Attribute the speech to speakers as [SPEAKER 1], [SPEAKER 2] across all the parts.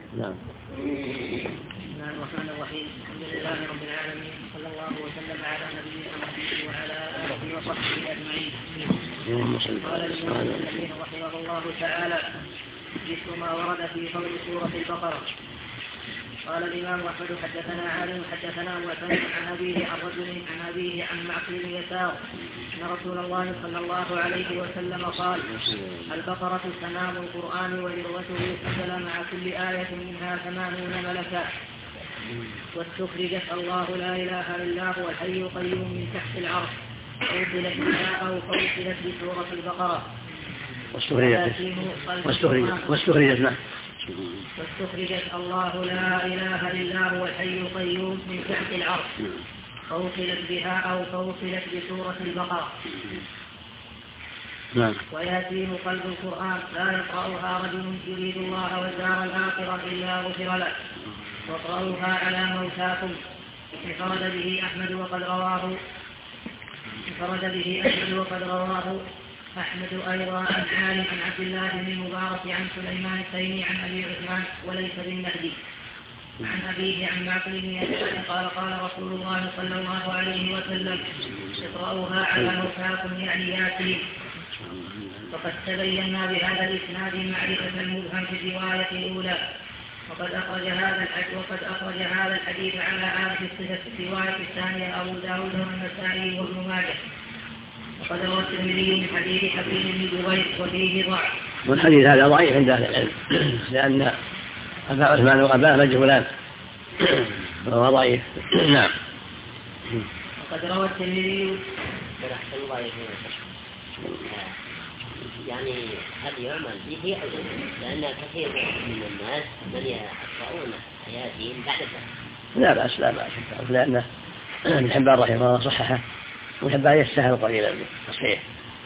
[SPEAKER 1] نعم.
[SPEAKER 2] بسم الله الرحمن الرحيم. الحمد لله رب العالمين، صلى الله وسلم على نبينا محمد وعلى آله وصحبه أجمعين. قال الإمام ابن رحمه الله تعالى: ذكر ما ورد في فضل سورة البقرة. قال الإمام أحمد: حدثنا عالم حدثنا معتمد عن أبيه عن رجل عن أبيه عن معقل يسار أن رسول الله صلى الله عليه وسلم قال: البقرة تمام القرآن وذروته نزل مع كل آية منها 80 ملكا، واستخرجت الله لا إله إلا هو الحي القيوم من تحت العرش، أوصلت بها أو فوصلت بسورة البقرة. واستخرجت الله لا إله إلا هو الحي القيوم من تحت العرش، فوصلت بها أو فوصلت بسورة البقرة. وياسين قلب القرآن لا يقرأها رجل يريد الله والدار الآخرة إلا غفر له، واقرأوها على موتاكم. انفرد به أحمد وقد رواه أحمد أيضا عن عالم عن عبد الله بن المبارك عن سليمان التيمي عن أبي عثمان وليس بالمهدي عن أبيه عن معقل بن يسار قال: قال رسول الله صلى الله عليه وسلم: اقرأوها على موتاكم يعني ياسين. وقد تبينا بهذا الإسناد معرفة المبهم في الرواية الأولى، وقد أخرج هذا الحديث على هذه الصفة في الرواية الثانية أبو داود والنسائي وابن ماجه. وقد روى الترمذي من حديث حكيم بن جبير وفيه ضعف.
[SPEAKER 1] والحديث هذا ضعيف عند أهل العلم لأن أبا عثمان وأباه مجهولان فهو ضعيف. نعم.
[SPEAKER 2] وقد روى الترمذي
[SPEAKER 3] يعني هل يعمل به أو لأن كثير من الناس من يقرؤون ياسين بعد الفجر.
[SPEAKER 1] لا بأس لأن ابن حبان رحمه الله صححه، وابن حبان يستهل قليلا بالتصحيح.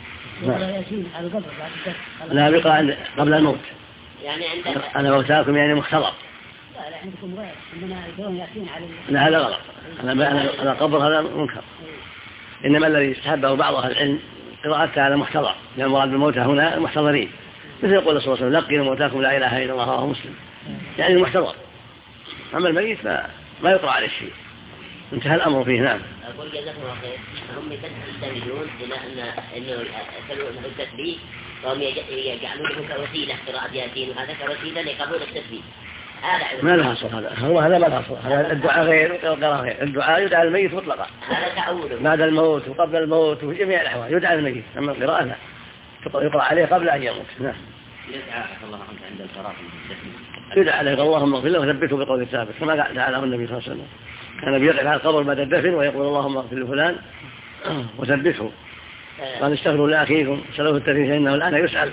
[SPEAKER 1] لا بقى قبل الموت يعني أنا موتاكم يعني مختلط.
[SPEAKER 2] لا عندكم غير عندنا يقرؤون ياسين على
[SPEAKER 1] لا هذا غلط. أنا قبر هذا منكر. إنما الذي استحبه بعض أهل العلم قراءتها على محتضر، لأن المراد بالموتى هنا المحتضرين، مثل يقول صلى الله عليه وسلم: لقنوا موتاكم لا إله إلا الله وهو مسلم، يعني المحتضر. أما الميت ما يقرأ عليه شيء، انتهى الأمر فيه. نعم.
[SPEAKER 3] أقول جزاكم الله خير. هم يستندون إلى أنه التثبيت، وهم يجعلونه كوسيلة قراءة ياسين، وهذا كوسيلة لقبول التثبيت.
[SPEAKER 1] ما لها أصل هذا ما لها أصل. هذا الدعاء غير والقراءة غير. الدعاء يدعى الميت مطلقا بعد الموت وقبل الموت وفي جميع الأحوال يدعى الميت، أما القراءة لا، يقرأ عليه قبل أن يموت. نعم.
[SPEAKER 3] يدعى الله عنك عند الفراغ
[SPEAKER 1] يدعى عليه: اللهم اغفر له وثبته بقول الثابت، كما دعاه النبي صلى الله عليه وسلم، كان بيقف على القبر بعد الدفن ويقول: اللهم اغفر لفلان وثبته. قال: استغفروا لأخيكم سلوه التثبيت فإنه الآن يسأل.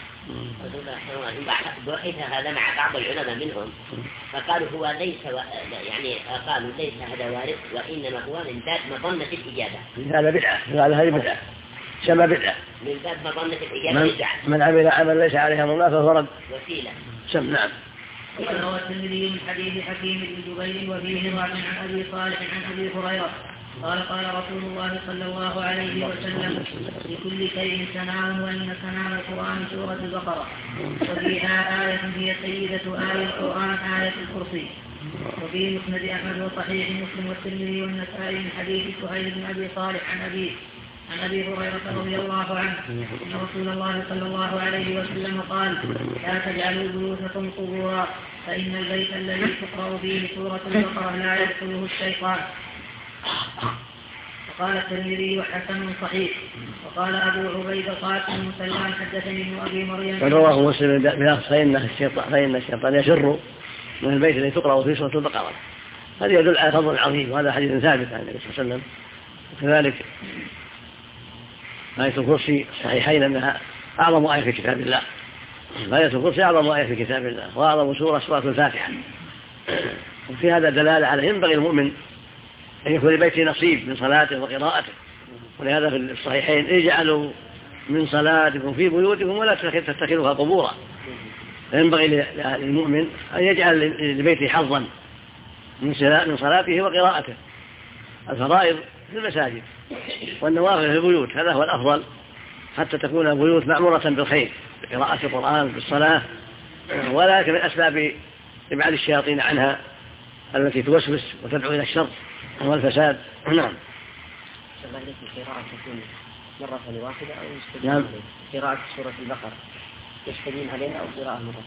[SPEAKER 3] بحث هذا مع بعض العلماء منهم فقالوا هو ليس قالوا ليس هذا وارد، وإنما هو من باب مظنة الإجابة.
[SPEAKER 1] هذا بدعة، هذه بدعة، شبه بدعة
[SPEAKER 3] من باب مظنة الإجابة.
[SPEAKER 1] من عمل عمل ليس عليه أمر الله فهو رد
[SPEAKER 3] وسيلة.
[SPEAKER 1] نعم.
[SPEAKER 2] وقد روى الترمذي من حديث حكيم بن جبير وفيه ضعف عن أبي صالح عن أبي هريرة قال: قال رسول الله صلى الله عليه وسلم: لكل شيء سنام، وإن سنام القرآن سورة البقرة، وفيها آية هي سيدة آية القرآن آية الكرسي. وفي مسند أحمد وصحيح مسلم والترمذي والنسائي من حديث سهيل بن أبي صالح عن أبي هريرة رضي الله عنه أن رسول الله صلى الله عليه وسلم قال: لا تجعلوا بيوتكم قبورا، فإن البيت الذي تقرأ فيه سورة البقرة لا يدخله الشيطان. وقال الترمذي: حسن صحيح. وقال أبو عبيد قاسم سلمان حدثني ابن أبي مريم
[SPEAKER 1] رواه مسلم بلفظ: فإن الشيطان يفر من البيت الذي تقرأ فيه سورة البقرة. هذا يدل على فضل عظيم، وهذا حديث ثابت عن النبي صلى الله عليه وسلم. وكذلك آية الكرسي صحيحين أنها أعظم آية في كتاب الله. آية الكرسي أعظم آية في كتاب الله، وأعظم سورة الفاتحة. وفي هذا دلالة على ينبغي المؤمن أن يكون لبيته نصيب من صلاته وقراءته. ولهذا في الصحيحين: اجعلوا من صلاتكم في بيوتكم ولا تتخذوها قبورا. ينبغي للمؤمن أن يجعل لبيته حظا من صلاته وقراءته. الفرائض في المساجد والنوافل في البيوت، هذا هو الأفضل، حتى تكون البيوت معمورة بالخير، بقراءة القرآن، بالصلاة. ولكن من أسباب إبعاد الشياطين عنها التي توسوس وتدعو إلى الشر والفساد. نعم.
[SPEAKER 2] القراءة تكون مرة واحدة أو يستدين عليه؟ قراءة سورة البقرة يستدين عليها أو قراءة مرة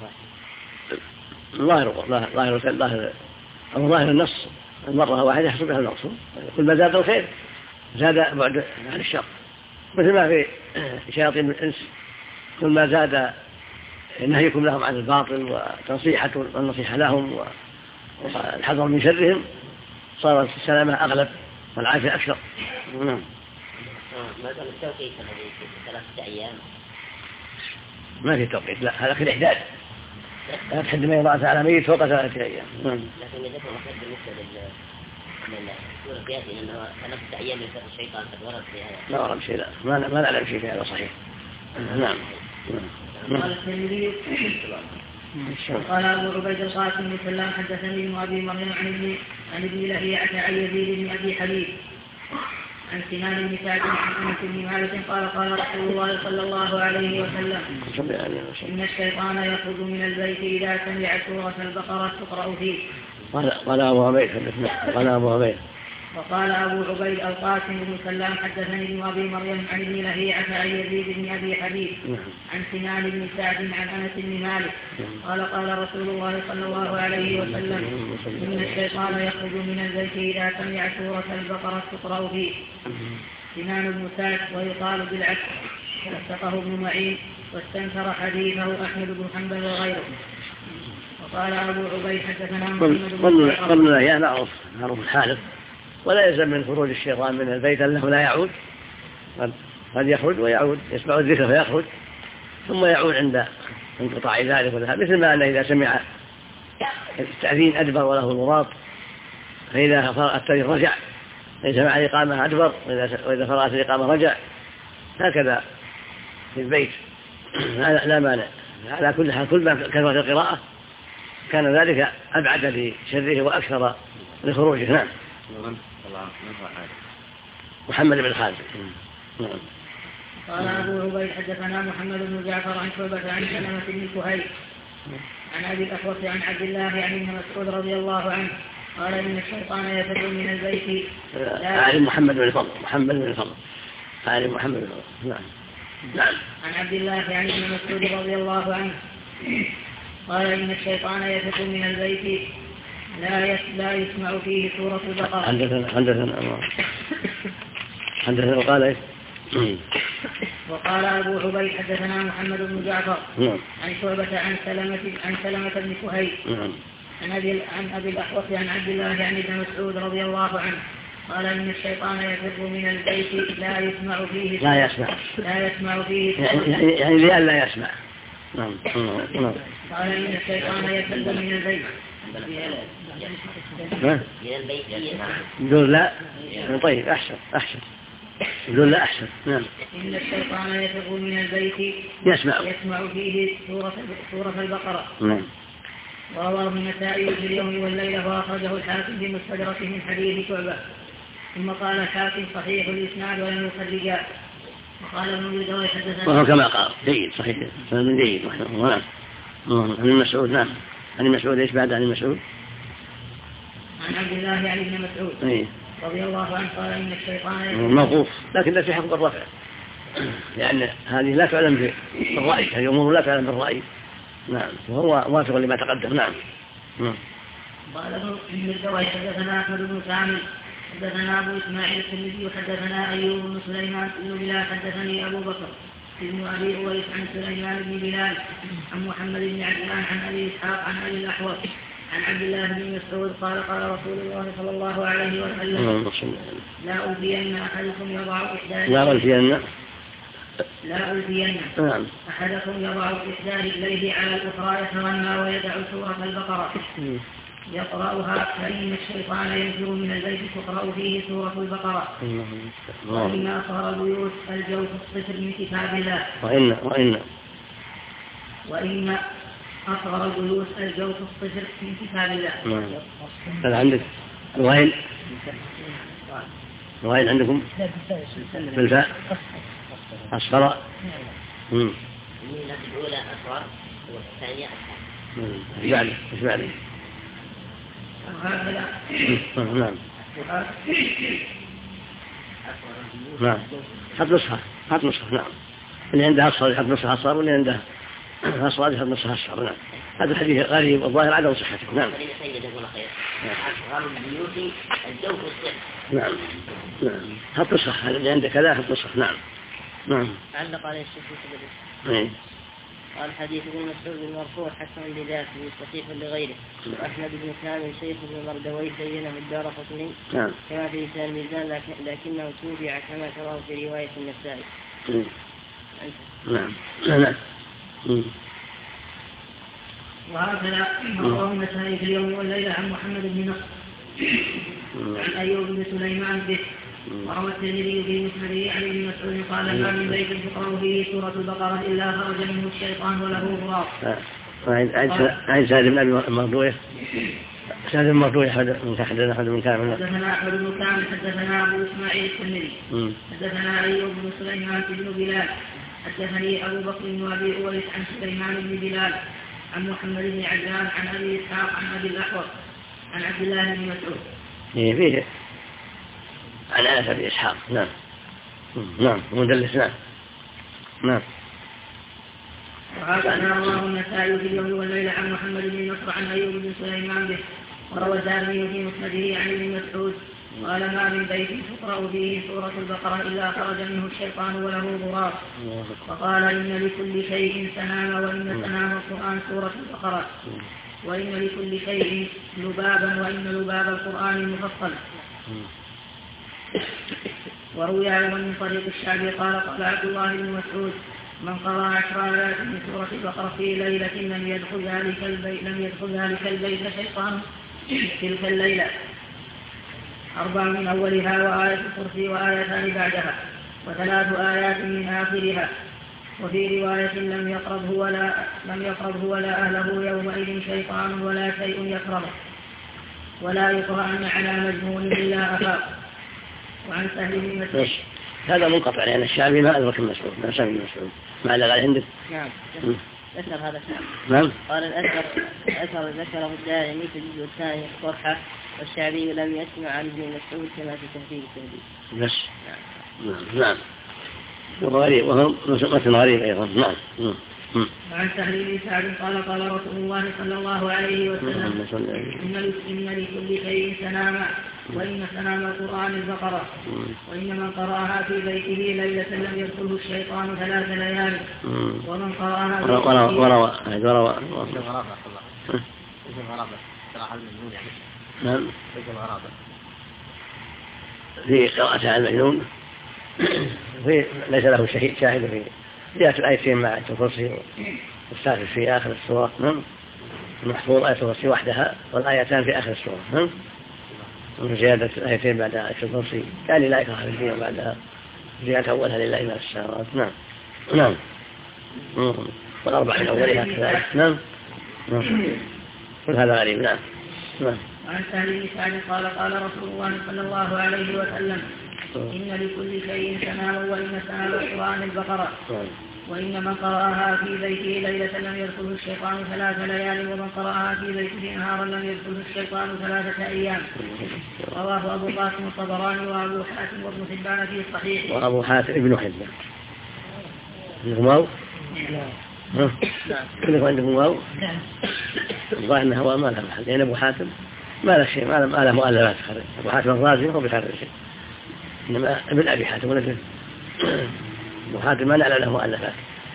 [SPEAKER 2] واحدة؟ ظاهر النص المرة واحدة يحصل بها المقصود. كل ما زاد الخير زاد بعد عن الشر، مثل ما في شياطين الإنس كل ما زاد نهيكم لهم عن الباطل وتنصيحة والنصيحة لهم والحذر من شرهم صارت السلامة أغلب والعافية أكثر.
[SPEAKER 3] ما دام التوقيت الذي في 3 أيام
[SPEAKER 1] ما في توقيت، لا هذا في الإحداد، لا تحد ما يضاعف على ميت فوق 3 أيام.
[SPEAKER 3] لكن إذا كان بالنسبة للسورة ياسين أنه 3 أيام ينفق الشيطان قد ورد في هذا.
[SPEAKER 1] لا ورد شيء، لا ما نعلم شيء في هذا صحيح. نعم.
[SPEAKER 2] قال الترمذي قال أبو عبيد القاسم بن سلام حدثني ابن أبي مريم عن ابن لهيعة عن يزيد بن أبي حبيب عن سنان بن سعد عن أنس بن مالك قال قال رسول الله صلى الله عليه وسلم إن الشيطان يخرج من البيت إذا سمع سورة البقرة تقرأ فيه.
[SPEAKER 1] قال أبو عبيد
[SPEAKER 2] وقال أبو عبيد القاسم بن سلام حدثني ابن أبي مريم عن ابن لهيعة عن يزيد بن أبي حبيب عن سنان بن سعد عن أنس بن مالك قال قال رسول الله صلى الله عليه وسلم إن الشيطان يخرج من البيت إذا سمع سورة البقرة تقرأ فيه. سنان بن سعد ويقال بالعكس، وثقه ابن معين واستنكر حديثه أحمد بن حنبل وغيره. وقال أبو عبيد حدثنا محمد بن
[SPEAKER 1] قلنا يا نعرف الحالف، ولا يلزم من خروج الشيطان من البيت أنه لا يعود، قد يخرج ويعود، يسمع الذكر فيخرج ثم يعود عند انقطاع ذلك وذهاب، مثل ما أنه إذا سمع التأذين أدبر وله الغراط، فإذا فرغ التأذين رجع، إذا سمع الإقامة أدبر وإذا فرغت الإقامة رجع، هكذا في البيت لا مانع. على كل حال كل ما كثرت القراءة كان ذلك أبعد لشره وأكثر لخروجه. نعم. محمد بن خالد.
[SPEAKER 2] قال أبو عبيد حدثنا محمد بن جعفر عن شعبة عن سلمة بن كهيل عن أبي الأحوص عن عبد الله عن ابن مسعود رضي الله عنه قال إن الشيطان يفر من البيت.
[SPEAKER 1] عن محمد بن فضل. عن محمد بن فضل. نعم.
[SPEAKER 2] عن عبد الله عن ابن مسعود رضي الله عنه قال إن الشيطان يفر من البيت لا يسمع فيه سورة البقرة.
[SPEAKER 1] حدثنا وقال إيش؟
[SPEAKER 2] وقال أبو عبيد حدثنا محمد بن جعفر عن شعبة عن سلمة بن كهيل عن أبي الأحوص عن عبد الله عن ابن مسعود رضي الله عنه قال إن الشيطان يفر من البيت لا يسمع فيه
[SPEAKER 1] يعني لأن لا يسمع. نعم.
[SPEAKER 2] قال إن الشيطان يفر من البيت
[SPEAKER 1] يقول لا. طيب أحسن يقول لا أحسن. نعم.
[SPEAKER 2] إن الشيطان يفر من البيت يسمع فيه سورة البقرة.
[SPEAKER 1] نعم.
[SPEAKER 2] ورواه النسائي في اليوم والليلة وأخرجه الحاكم في مستدركه من حديث شعبة. ثم قال الحاكم صحيح الإسناد ولم يخرجاه. وقال ابن أبي داود حدثنا
[SPEAKER 1] وهو كما قال جيد صحيح من جيد. نعم. عن المسعود. نعم. عن المسعود ايش بعد عن المسعود؟
[SPEAKER 2] عن عبد الله عن ابن مسعود رضي الله عنه قال إن الشيطان
[SPEAKER 1] موقوف، لكن لا في حكم الرفع، لأن هذه لا تعلم بالرأي، هذه أمور لا تعلم بالرأي. نعم. وهو موافق لما تقدم. نعم.
[SPEAKER 2] قال ابن الدوي حدثنا أحمد بن كامل حدثنا أبو إسماعيل الترمذي حدثنا أيوب بن سليمان بن بلال حدثني أبو بكر ابن أبي أويس عن سليمان بن بلال عن محمد بن عجلان عن أبي إسحاق عن أبي الأحوص عن عبد الله بن مسعود قال قال رسول الله صلى الله عليه وسلم لا ألفين أحدكم يضع أحدكم يضع إحدى رجليه على الأخرى يتغنى ويدع سورة البقرة يقرأها فإن الشيطان ينفر من البيت تقرأ فيه سورة البقرة. وإن أصغر البيوت الجوف الصفر من كتاب الله. وإن أصغر البيوت الجوف الصفر من كتاب الله.
[SPEAKER 1] هذا عندك وين عندكم بالفاء أصغر.
[SPEAKER 3] الأولى أصغر والثانية أصغر.
[SPEAKER 1] إيش بعده؟ نعم نعم حط نسخة نعم اللي عنده أصفر يحط نسخة أصفر واللي عنده أصفر يحط نسخة أصفر نعم هذا الحديث غريب والظاهر عدم صحته نعم نعم نعم حط نسخة هذا اللي عنده كذا حط نسخة نعم نعم
[SPEAKER 2] علق عليه الشيخ
[SPEAKER 1] نعم
[SPEAKER 2] قال حديث ابن مسعود المرفوع حسن بذاته صحيح لغيره وأحمد بن كامل شيخ بن مردويه بينه الدارقطني كما في لسان الميزان لكنه توبع كما تراه في رواية النسائي.
[SPEAKER 1] نعم نعم
[SPEAKER 2] وهكذا رواه النسائي في اليوم والليلة عن محمد بن نصر عن أيوب بن سليمان به وروى الترمذي في مسنده عن ابن مسعود قال ما من بيت تقرأ فيه سورة البقرة إلا خرج منه الشيطان وله غراب.
[SPEAKER 1] عن سعد بن أبي مردويه سعد بن مردويه حدثنا أحمد بن كامل
[SPEAKER 2] حدثنا أبو إسماعيل الترمذي حدثنا أيوب بن سليمان بن بلال حدثني أبو بكر بن أبي أويس عن سليمان بن بلال عن محمد بن عجلان عن أبي إسحاق عن أبي الأحوص عن عبد الله بن مسعود.
[SPEAKER 1] فيه عن أنس بن إسحاق نعم نعم مدلس نعم
[SPEAKER 2] وهكذا رواه النسائي في اليوم والليلة عن محمد بن نصر عن أيوب بن سليمان به وروى الدارمي في مسنده عن ابن مسعود قال ما من بيت تقرأ فيه سورة البقرة إلا خرج منه الشيطان وله غراب وقال إن لكل شيء سنام وإن سنام القرآن سورة البقرة وإن لكل شيء لبابا وإن لباب القرآن مفصل. وروي أيضا من طريق الشعبي قال عبد الله بن مسعود من قرأ 10 آيات من سورة البقرة في ليلة لم يدخل ذلك البيت شيطان تلك الليلة 4 من أولها وآية الكرسي وآيتان بعدها و3 آيات من آخرها. وفي رواية لم يقربه ولا أهله يومئذ شيطان ولا شيء يقربه ولا يقرأن على مجنون إلا أفاق. وعن سهل بن مسعود
[SPEAKER 1] هذا منقطع لأن الشعبي ما أدرك المسعود ما سمع المسعود ما علق عليه عندك.
[SPEAKER 2] نعم أثر هذا الشعب.
[SPEAKER 1] نعم
[SPEAKER 2] قال الأثر ذكره الدارمي في الجزء الثاني الصفحة والشعبي لم يسمع عن ابن مسعود كما في تهذيب التهذيب.
[SPEAKER 1] بس نعم وغريب وهم متن غريب أيضا نعم.
[SPEAKER 2] وعن سهل بن سعد قال رسول الله صلى الله عليه وسلم إن لكل شيء سناما وإن سنام القرآن البقرة وإن من قرأها في بيته ليلة لم يدخله الشيطان 3 ليال ومن قرأها
[SPEAKER 1] في قراءة عن المجنون ليس له شاهد في جاءت الآيتين مع آية الكرسي والثالث في آخر السورة المحفوظ آية الكرسي وحدها والآيتان في آخر السورة وزيادة الآيتين بعد آية الكرسي يعني لا إكراه في الدين وبعدها زيادة أولها لله ما في السماوات نعم والأربع من أولها كذلك نعم كل هذا غريب نعم.
[SPEAKER 2] وعن سهل بن سعد قال رسول الله صلى الله عليه وسلم إن لكل شيء سنام وإن سنام القرآن البقرة وإن من قرأها في بيته ليلة لم يدخله الشيطان 3 ليال ومن قرأها في بيته نهارا لم يدخله الشيطان 3 أيام. رواه أبو قاسم الطبراني وأبو حاتم وابن حبان في الصحيح.
[SPEAKER 1] وأبو حاتم ابن حبان واو كله عندكم واو الظاهر أنه هو ما له محل لأن أبو حاتم ما له شيء ما له مؤلفات خرج. أبو حاتم الرازي هو بخرج شيء إنما ابن أبي حاتم ولكن أبو حاتم ما نعلم له مؤلفات.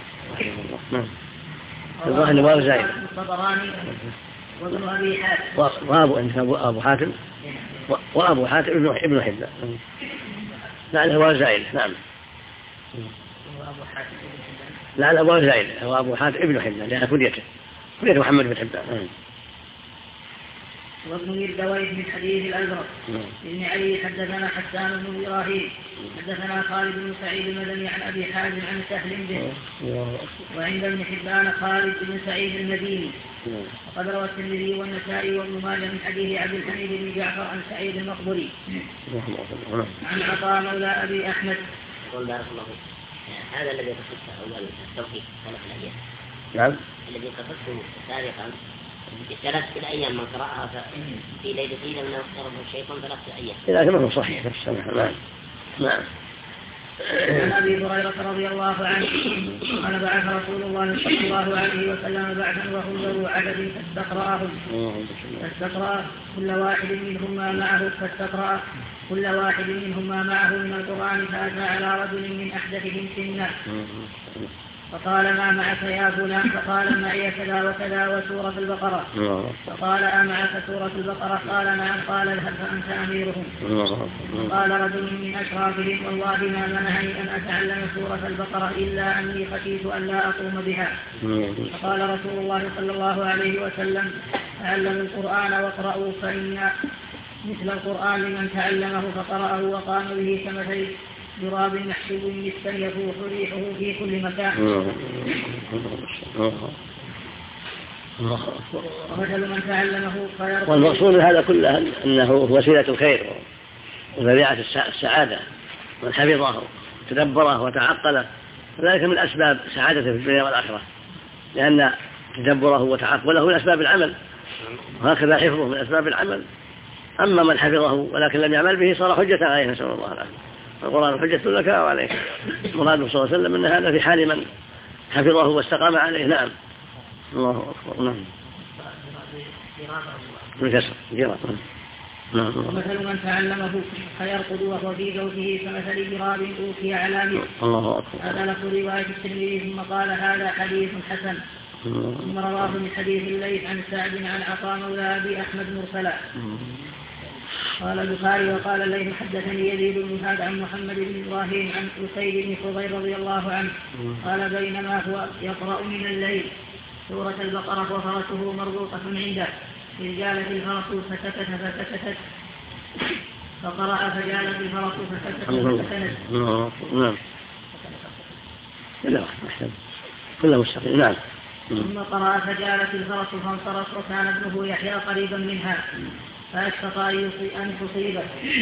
[SPEAKER 1] الظاهر أنه واو زائد
[SPEAKER 2] وابن أبي حاتم
[SPEAKER 1] وأبو حاتم وأبو حاتم ابن حبان لعله واو زائد نعم لعله واو زائد وأبو حاتم ابن حبان لأن كنيته محمد بن حبان.
[SPEAKER 2] وابن مردويه من حديث الأزرق بن علي حدثنا حسان بن إبراهيم حدثنا خالد بن سعيد المدني عن أبي حازم عن سهل به وعند ابن حبان خالد بن سعيد المديني وقد روى الترمذي والنسائي وابن ماجه من حديث عبد الحميد بن جعفر عن سعيد المقبري عن عطاء مولى أبي أحمد.
[SPEAKER 3] هذا الذي قصدته أول التوحيد خلق الأديان.
[SPEAKER 1] نعم
[SPEAKER 3] الذي قصدته سابقا ثلاثة أيام من قرأها في ليلة من اقترب الشيطان 3 أيام.
[SPEAKER 1] إذا كان هو صحيح نعم. نعم.
[SPEAKER 2] عن أبي هريرة رضي الله عنه قال بعث رسول الله صلى الله عليه وسلم بعثا وهم ذو عدد فاستقرأهم كل واحد منهم ما معه من القرآن فأتى على رجل من أحدثهم سنا فقال ما معك يا فلان؟ فقال معي كذا وكذا وسورة البقرة. فقال أمعك سورة البقرة؟ قال نعم. قال اذهب فأنت أميرهم. قال رجل من أشرافهم والله ما منعني أن أتعلم سورة البقرة إلا أني خشيت أن لا أقوم بها. فقال رسول الله صلى الله عليه وسلم تعلموا القرآن واقرأوا فإن مثل القرآن لمن تعلمه فقرأه وقام به كمثل ضراب محسوب جسا يفوح ريحه في كل مكان. ومثل من تعلمه خير.
[SPEAKER 1] والمقصود هذا كله أنه وسيلة الخير وذريعة السعادة. من حفظه تدبره وتعقله ذلك من أسباب سعادته في الدنيا والآخرة، لأن تدبره وتعقله من أسباب العمل، وهكذا حفظه من أسباب العمل. أما من حفظه ولكن لم يعمل به صار حجة عليه، نسأل الله العافية. القرآن حجة لك وعليك. مراد صلى الله عليه وسلم أن هذا في حال من حفظه واستقام عليه. نعم. الله أكبر. نعم.
[SPEAKER 2] ومثل من تعلمه فيرقد وهو في زوجه كمثل جراب أوتي على مثل.
[SPEAKER 1] الله أكبر.
[SPEAKER 2] هذا لفظ رواية الترمذي ثم قال هذا حديث حسن. ثم رواه من حديث الليث عن سعد عن عطاء مولى أبي أحمد مرسلا. قال البخاري وقال الليث حدثني يزيد بن هاد عن محمد بن إبراهيم عن أسيد بن حضير رضي الله عنه قال بينما هو يقرأ من الليل سورة البقرة وفرسه مربوطة عنده إذ جالت الفرس فسكتت فقرأ فجالت الفرس فسكتت.
[SPEAKER 1] نعم. كله مستقيم. نعم.
[SPEAKER 2] ثم قرأ فجالت الفرس فانصرف وكان ابنه يحيى قريبا منها فأشفق أن تصيبه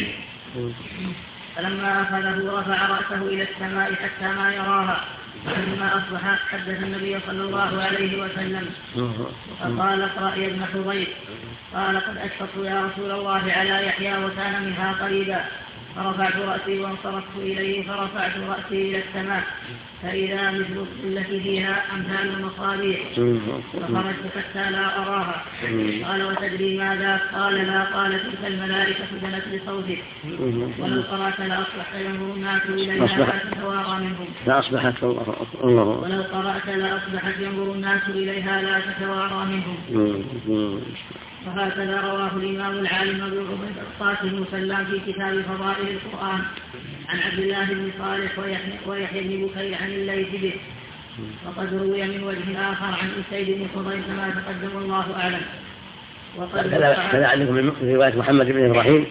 [SPEAKER 2] فلما أخذه رفع رأسه إلى السماء حتى ما يراها. فلما أصبح حدث النبي صلى الله عليه وسلم فقال اقرأ يا ابن حضير. قال قد أشفقت يا رسول الله على يحيى وكان منها قريبا. فرفعت رأسي وانصرفت إليه فرفعت رأسي إلى السماء فإذا مثل التي فيها أمثال المصابيح فخرجت حتى لا أراها. قال وتدري ماذا؟ قال لا. قال تلك الملائكة جنت لصوتك ولو قرأت لأصبحت ينظر الناس إليها لا تتوارى منهم. ولو قرأت لأصبحت ينظر الناس إليها لا تتوارى منهم. وهكذا رواه الإمام العالم أبو عبيد القاسم سلام في كتاب فضائل القرآن عن عبد الله بن صالح ويحيى بن بكير عن الليث به. وقد روي من وجه آخر عن أسيد بن حضير كما تقدم الله أعلم.
[SPEAKER 1] كذا عندكم من رواية محمد بن إبراهيم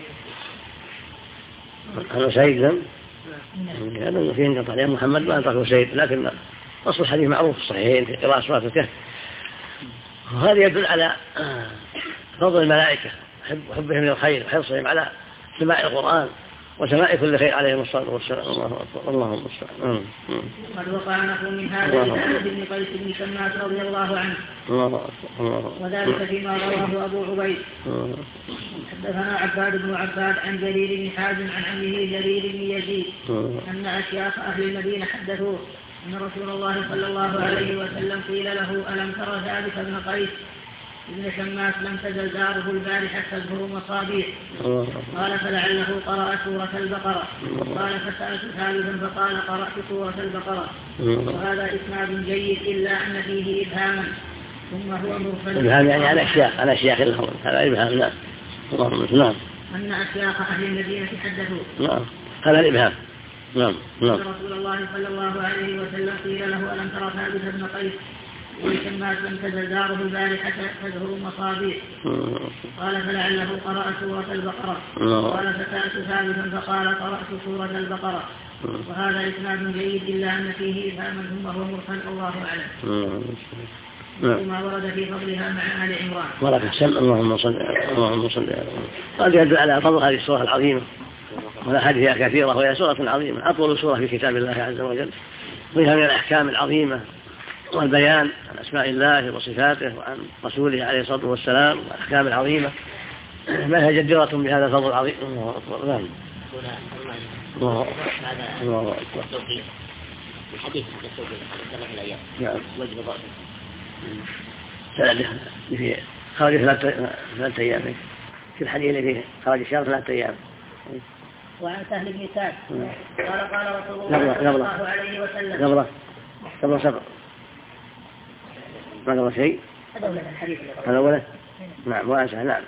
[SPEAKER 1] عن أسيد هذا فيه انقطاع عليه محمد ما انطق أسيد، لكن أصل الحديث معروف في الصحيحين في قراءة سورة الكهف. وهذا يدل على فضل الملائكة وحبهم للخير وحرصهم على سماع القرآن وسماع كل خير عليهم الصلاة والسلام. الله أكبر. اللهم المستعان.
[SPEAKER 2] قد وقع نحو من هذا لسعد بن قيس بن شماس رضي الله عنه. وذلك فيما رواه أبو عبيد. حدثنا عباد بن عباد عن جرير بن حازم عن عمه جرير بن يزيد أن أشياخ أهل المدينة حدثوه أن رسول الله صلى الله عليه وسلم قيل له ألم ترى ثابت بن قيس ابن شماس لم تزل داره البارحة تزهر مصابيح. قال فلعله قرأ سورة البقرة. قال فسألت ثالثا فقال قرأت سورة البقرة. وهذا إسناد جيد إلا أن فيه إبهاما ثم هو مرسل.
[SPEAKER 1] إبهام يعني على أشياخ الأمر هذا إبهام. نعم. نعم.
[SPEAKER 2] أن أشياخ أهل المدينة حدثوا.
[SPEAKER 1] نعم. هذا الإبهام. نعم.
[SPEAKER 2] رسول الله صلى الله عليه وسلم قيل له ألم ترى ثابت بن قيس ابن شماس لم تزل داره البارحة تزهر مصابيح. قال فلعله قرأ سورة البقرة. قال فسألت ثابتا فقال قرأت سورة البقرة. وهذا إسناد جيد إلا أن فيه إبهاما ثم هو مرسل. الله أعلم. وما ورد في فضلها مع آل عمران.
[SPEAKER 1] بارك الله. اللهم صل على هذا يدل على فضل هذه السورة العظيمة والأحاديث كثيرة، وهي سورة عظيمة أطول سورة في كتاب الله عز وجل، فيها من الأحكام العظيمة والبيان عن أسماء الله وصفاته وعن رسوله عليه الصلاة والسلام والأحكام العظيمة ما هي جديرة بهذا الفضل العظيم. نعم. الله أكبر.
[SPEAKER 3] الحديث السوقي ثلاث الأيام.
[SPEAKER 1] نعم.
[SPEAKER 3] وجه ضعف.
[SPEAKER 1] سأله في خارج 3 أيام. في الحديث اللي فيه خارج الشهر 3 أيام.
[SPEAKER 2] وعن سهل بن سعد قال رسول الله صلى الله عليه وسلم
[SPEAKER 1] قبل صبر ما قبل شيء هذا أولا. نعم وأنسى. نعم.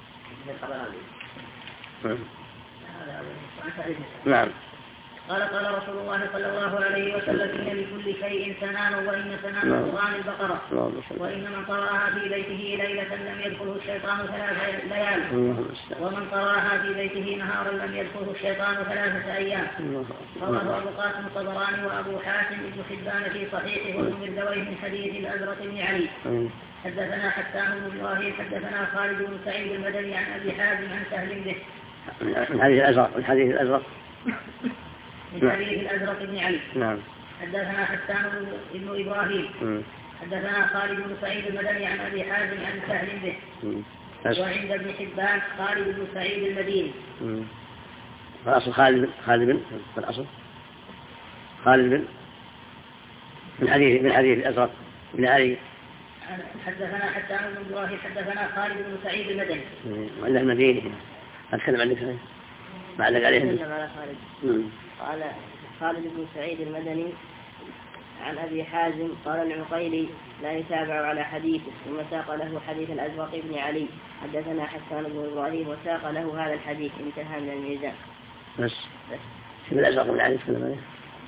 [SPEAKER 1] نعم.
[SPEAKER 2] قال رسول الله صلى الله عليه وسلم إن لكل شيء سنان وإن سنان القرآن البقرة وإن من قرأها في بيته ليلة لم يدخله الشيطان 3 ليال ومن قرأها في بيته نهارا لم يدخله الشيطان 3 أيام. رواه أبو قاسم الطبراني وأبو حاتم بن حبان في صحيحه وابن مردويه من حديث الأزرق بن علي. حدثنا حسان بن إبراهيم حدثنا خالد بن سعيد المدني عن أبي حازم عن سهل به
[SPEAKER 1] من حديث الأزرق
[SPEAKER 2] من حديث الأزرق بن علي.
[SPEAKER 1] نعم.
[SPEAKER 2] حدثنا حسان بن إبراهيم حدثنا خالد بن سعيد المدني عن أبي حازم عن سهل به وعند ابن حبان خالد بن سعيد المديني.
[SPEAKER 1] فالأصل خالد بن الأصل خالد بن من حديث الأزرق بن علي.
[SPEAKER 2] حدثنا حسان بن إبراهيم حدثنا خالد بن سعيد المدني
[SPEAKER 1] وعند المديني. أتكلم عن ذلك ما علق عليه.
[SPEAKER 4] قال خالد بن سعيد المدني عن أبي حازم قال العقيلي لا يتابع على حديثه ثم ساق له حديث الأزرق بن علي. حدثنا حسان بن إبراهيم وساق له هذا الحديث انتهى من الميزان.
[SPEAKER 1] بس شوف الأزرق بن علي تكلم عليه.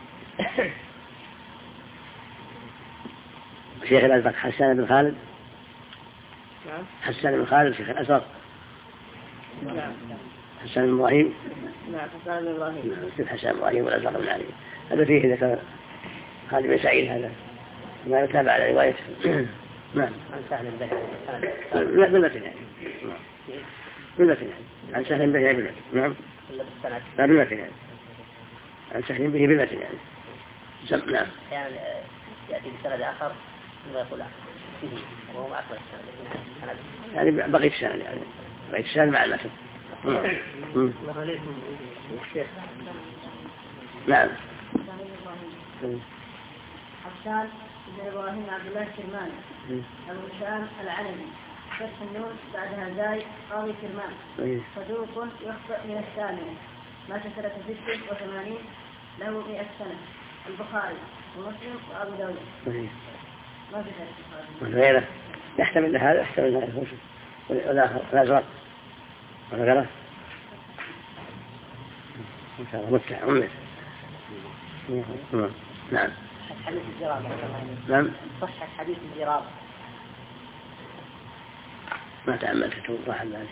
[SPEAKER 1] شيخ الأزرق حسان بن خالد.
[SPEAKER 4] نعم.
[SPEAKER 1] حسان بن خالد شيخ الأزرق.
[SPEAKER 4] نعم.
[SPEAKER 1] حسان بن إبراهيم.
[SPEAKER 4] نعم حسان بن إبراهيم.
[SPEAKER 1] حسان بن إبراهيم والأزرق بن علي. هذا فيه ذكر خالد بن سعيد هذا ما يتابع على روايته. نعم.
[SPEAKER 3] عن سهل به
[SPEAKER 1] بالمتن يعني. بالمتن يعني. عن سهل به بالمتن. نعم. لا بالمتن يعني. عن سهل به بالمتن يعني. نعم.
[SPEAKER 3] يعني يأتي بسند آخر ويقول فيه وهو ما أكبر السند
[SPEAKER 1] يعني بقيت السند يعني بقيت السند مع المتن. نعم.
[SPEAKER 4] حسان بن إبراهيم عبد الله الكرماني أبو هشام العلمي فتح النون بعدها زاي قاضي كرمان صدوق يخطئ من الثامنة مات سنة 86 له 100 سنة. البخاري ومسلم وأبو داود. ما في شيء
[SPEAKER 1] غيره يحتمل هذا يحتمل هذا والآخر الأزرق وغيره إن شاء الله متع. نعم.
[SPEAKER 3] حديث الجراب.
[SPEAKER 1] نعم.
[SPEAKER 3] صحة حديث الجراب.
[SPEAKER 1] ما تأملت توضح ذلك.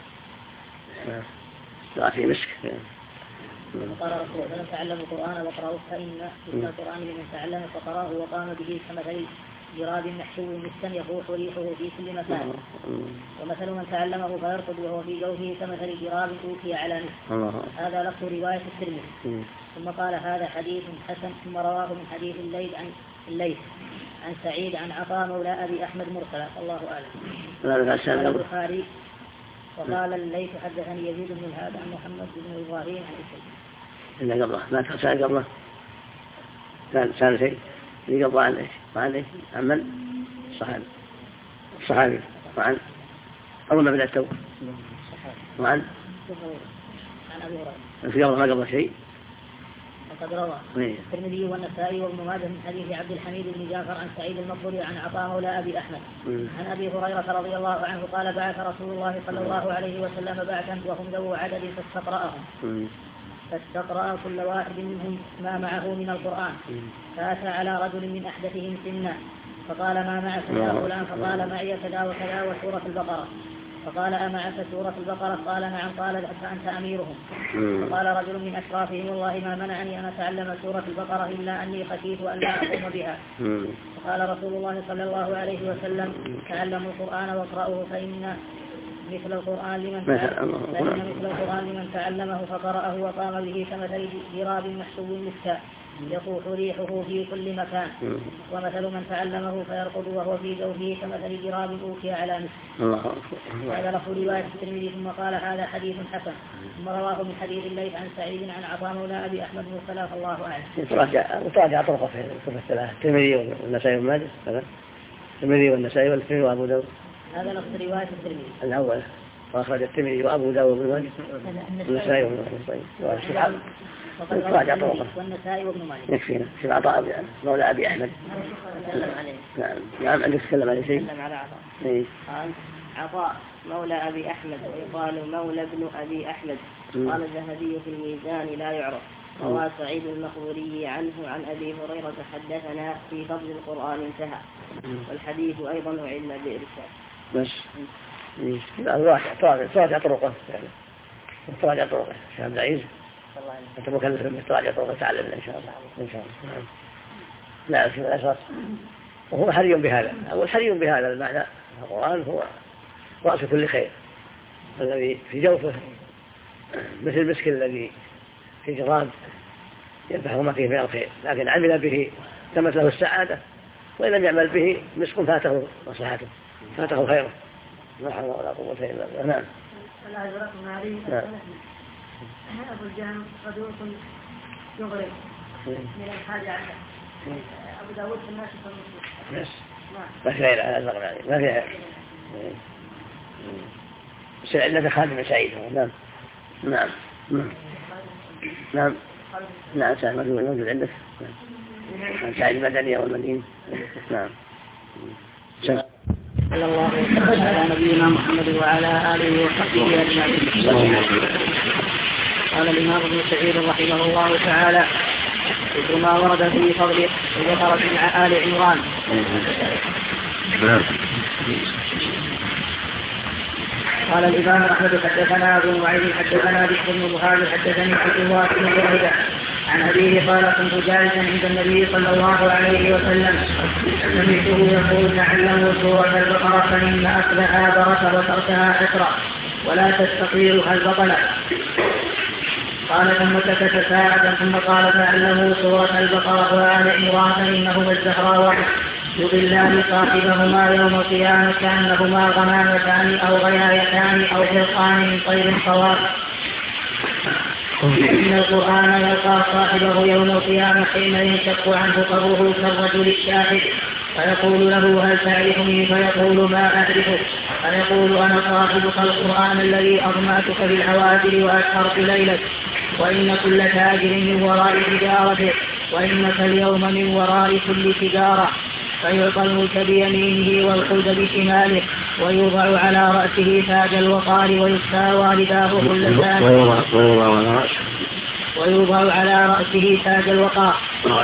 [SPEAKER 1] لا في مسك.
[SPEAKER 2] قال رسول الله من تعلم القرآن وقرأه فإن مثل القرآن لمن تعلم فقرأه وقام به كمثل جراد محشو مسكا يفوح ريحه في كل مكان ومثل من تعلمه فيرقد وهو في جوفه كمثل جراد أوتي على نصف. هذا لفظ رواية الترمذي. ثم قال هذا حديث حسن. ثم رواه من حديث الليث عن سعيد عن عطاء مولى أبي أحمد مرسلا. الله أعلم. قال البخاري وقال الليث حدثني يزيد بن الهاد عن محمد بن إبراهيم عن إسحاق.
[SPEAKER 1] إلا قبله ما سأل قبله سأل شيء اللي قبله عن إيش وعن إيش عن من الصحابي وعن أول ما بدأ التوبة وعن
[SPEAKER 2] أبي هريرة
[SPEAKER 1] في قبله ما قبله شيء.
[SPEAKER 2] وقد روى الترمذي والنسائي وابن ماجه من حديث عبد الحميد بن جعفر عن سعيد المقبري عن عطاء مولى أبي أحمد عن أبي هريرة رضي الله عنه قال بعث رسول الله صلى الله عليه وسلم بعثا وهم ذو عدد فاستقرأ كل واحد منهم ما معه من القرآن فأتى على رجل من أحدثهم سنا فقال ما معك يا فلان فقال معي كذا وكذا وسورة البقرة فقال أمعك سورة البقرة قال نعم قال فأنت أميرهم فقال رجل من أشرافهم والله ما منعني أن أتعلم سورة البقرة إلا أني خشيت أن لا أقوم بها فقال رسول الله صلى الله عليه وسلم تعلموا القرآن واقرأوه فإن مثل القرآن لمن تعلمه فقرأه وقام به كمثل جراب محسوب مسكا يفوح ريحه في كل مكان. ومثل من تعلمه فيرقد وهو في جوفه كمثل جراب أوكي على مثل. هذا لفظ رواية الترمذي. ثم قال هذا حديث حسن. ثم رواه من حديث الليث عن سعيد عن عطاء مولى أبي أحمد بن الخلاف. الله أعلم.
[SPEAKER 1] تراجع طرقه في الكتب الثلاثة الترمذي والنسائي وابن ماجه. هذا الترمذي والنسائي والترمذي وأبو داود.
[SPEAKER 2] هذا لفظ رواية الترمذي
[SPEAKER 1] الأول. وأخرج الترمذي وأبو داود وابن ماجه والنسائي وابن ماجه. راجع طرقه.
[SPEAKER 2] والنسائي وابن ماجه.
[SPEAKER 1] يكفينا. في عطاء مولى أبي أحمد. نعم عندك تكلم عليه شيء.
[SPEAKER 2] تكلم على عطاء. قال عطاء مولى أبي أحمد ويقال مولى ابن أبي أحمد. قال الذهبي في الميزان لا يعرف. روى سعيد المقبوري عنه عن أبي هريرة حدثنا في فضل القرآن انتهى. والحديث أيضا أعلم بإرسال.
[SPEAKER 1] بس. تراجع طرقه. تراجع طرقه. شيخ عبد العزيز. أنت مكلف بتراجع طرقه تعلمنا إن شاء الله. إن شاء الله. لا في الأساس. وهو حري بهذا. أول حري بهذا المعنى. القرآن هو رأس كل خير. الذي في جوفه مثل المسك الذي في جراد ينفعه ما فيه من الخير، لكن عمل به تمت له السعادة، وإن لم يعمل به مسك فاته مصلحته، فاته خيره. لا حول ولا قوة إلا بالله. نعم.
[SPEAKER 4] أبو الجهم صدوق يغرب من الحاجة عنده. أبو داود في الناس والمسلم.
[SPEAKER 1] ما في غير على الزغم يعني. ما في غير. سعيد خادم سعيد. نعم. نعم. نعم. نعم سعيد موجود عندك. سعيد المدنية والمدينة. نعم.
[SPEAKER 2] صلى الله على نبينا محمد وعلى آله وصحبه أجمعين. قال الإمام ابن سعيد رحمه الله تعالى ذكر ما ورد في فضل ذكر في آل عمران. قال الإمام أحمد حدثنا أبو نعيم حدثنا بشر بن مهاجر حدثني عبد الله بن بريدة عن أبيه قال كنت جالسا عند النبي صلى الله عليه وسلم سمعته يقول تعلموا سورة البقرة فإن أصلها بركة وتركها حسرة ولا تستطيعها البطلة. قال ثم سكت ساعة ثم قال تعلموا سورة البقرة وآل عمران فإنهما الزهراوان يضلان صاحبهما يوم القيامة كأنهما غمامتان أو غيايتان أو فرقان من طير صواب. إن القرآن يلقى صاحبه يوم القيامة حين ينشق عنه قبره كالرجل الشاهد فيقول له هل تعرفني فيقول ما أعرفك فيقول أنا صاحبك القرآن الذي أظمأتك بالعوادل وأسهرت ليلك وإن كل تاجر من وراء تجارته وإنك اليوم من وراء كل تجارة. فيعطى الملك بيمينه والخلد بشماله ويوضع على رأسه تاج الوقار ويكسى والداه كلتان ويوضع على رأسه تاج الوقار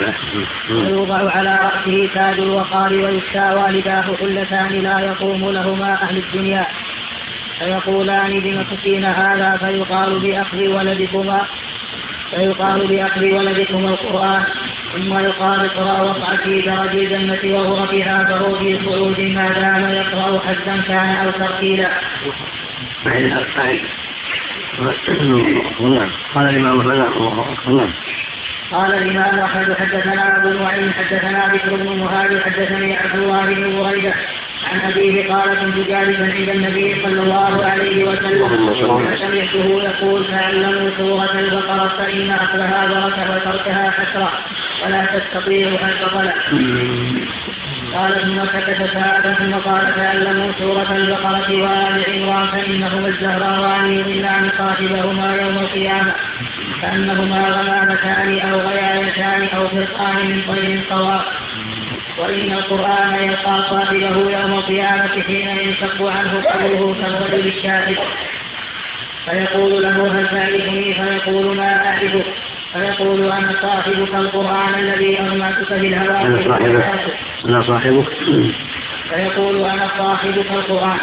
[SPEAKER 2] ويكسى والداه كلتان لا يقوم لهما أهل الدنيا فيقولان بما تكين هذا فيقال بأخذ ولدكما القرآن ثم يقال اقرأ واقع في درج الجنة وغرفها فهو في صعود ما دام يقرأ حدا كان أو ترتيلا. قال الإمام أحمد حدثنا أبو نعيم حدثنا بكر بن مهاجر حدثني عبد الله بن بريدة عن أبيه قال كنت جالسا عند النبي صلى الله عليه وسلم فسمعته يقول تعلموا سورة البقرة فإن أخذها بركة وتركها حسرة ولا تستطيعها البطلة. قال ثم سكت ساعة ثم قال تعلموا سورة البقرة وآل عمران فإنهما الزهراوان يضلان صاحبهما يوم القيامة كأنهما غمامتان أو غيايتان أو فرقان من طير صواب. وإن القرآن يلقى صاحبه يوم القيامة حين ينشق عنه قبره كالرجل الشاهد فيقول له هل تعرفني فيقول ما أعرفك فيقول أنا صاحبك القرآن الذي أظمأتك بالهواء
[SPEAKER 1] أنا صاحبك
[SPEAKER 2] فيقول أنا صاحبك القرآن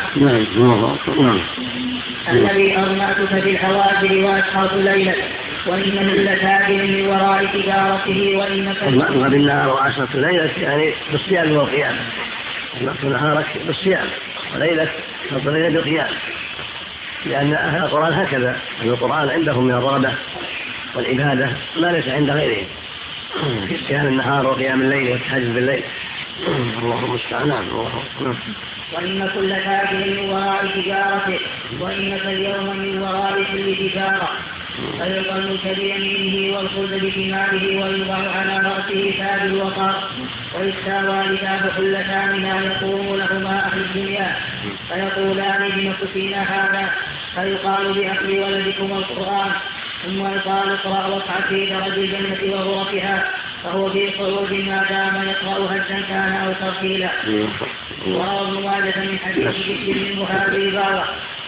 [SPEAKER 2] الذي أظمأتك بالحوادر وأسهرت ليلك وإن كل تاجر من وراء تجارته وإنك
[SPEAKER 1] بالله وعشرة ليلة يعني بالصيام والقيام نقص نهارك بالصيام وليلك نقص ليلة بالقيام لأن أهل القرآن هكذا أن القرآن عندهم من الرغبة والعبادة ما ليس عند غيرهم في صيام النهار وقيام الليل والتهجد بالليل. اللهم المستعان.
[SPEAKER 2] وإن كل تاجر من وراء تجارته، وإنك اليوم من وراء كل تجارة. فيلقى المرتد بيمينه والخلد بشماله ويوضع على رأسه تاج الوقار، ويستاوى لتاه حلتان لا يقوم لهما أهل الدنيا، فيقولان بمكسينا هذا، فيقال بأكل ولدكم القرآن، ثم يقال اقرأ واصعد في درج الجنة وغرفها، فهو في خروج ما دام يقرأ هزا كان أو ترتيلا. وروى ابن ماجه من حديث بشر بن هذه العبارة.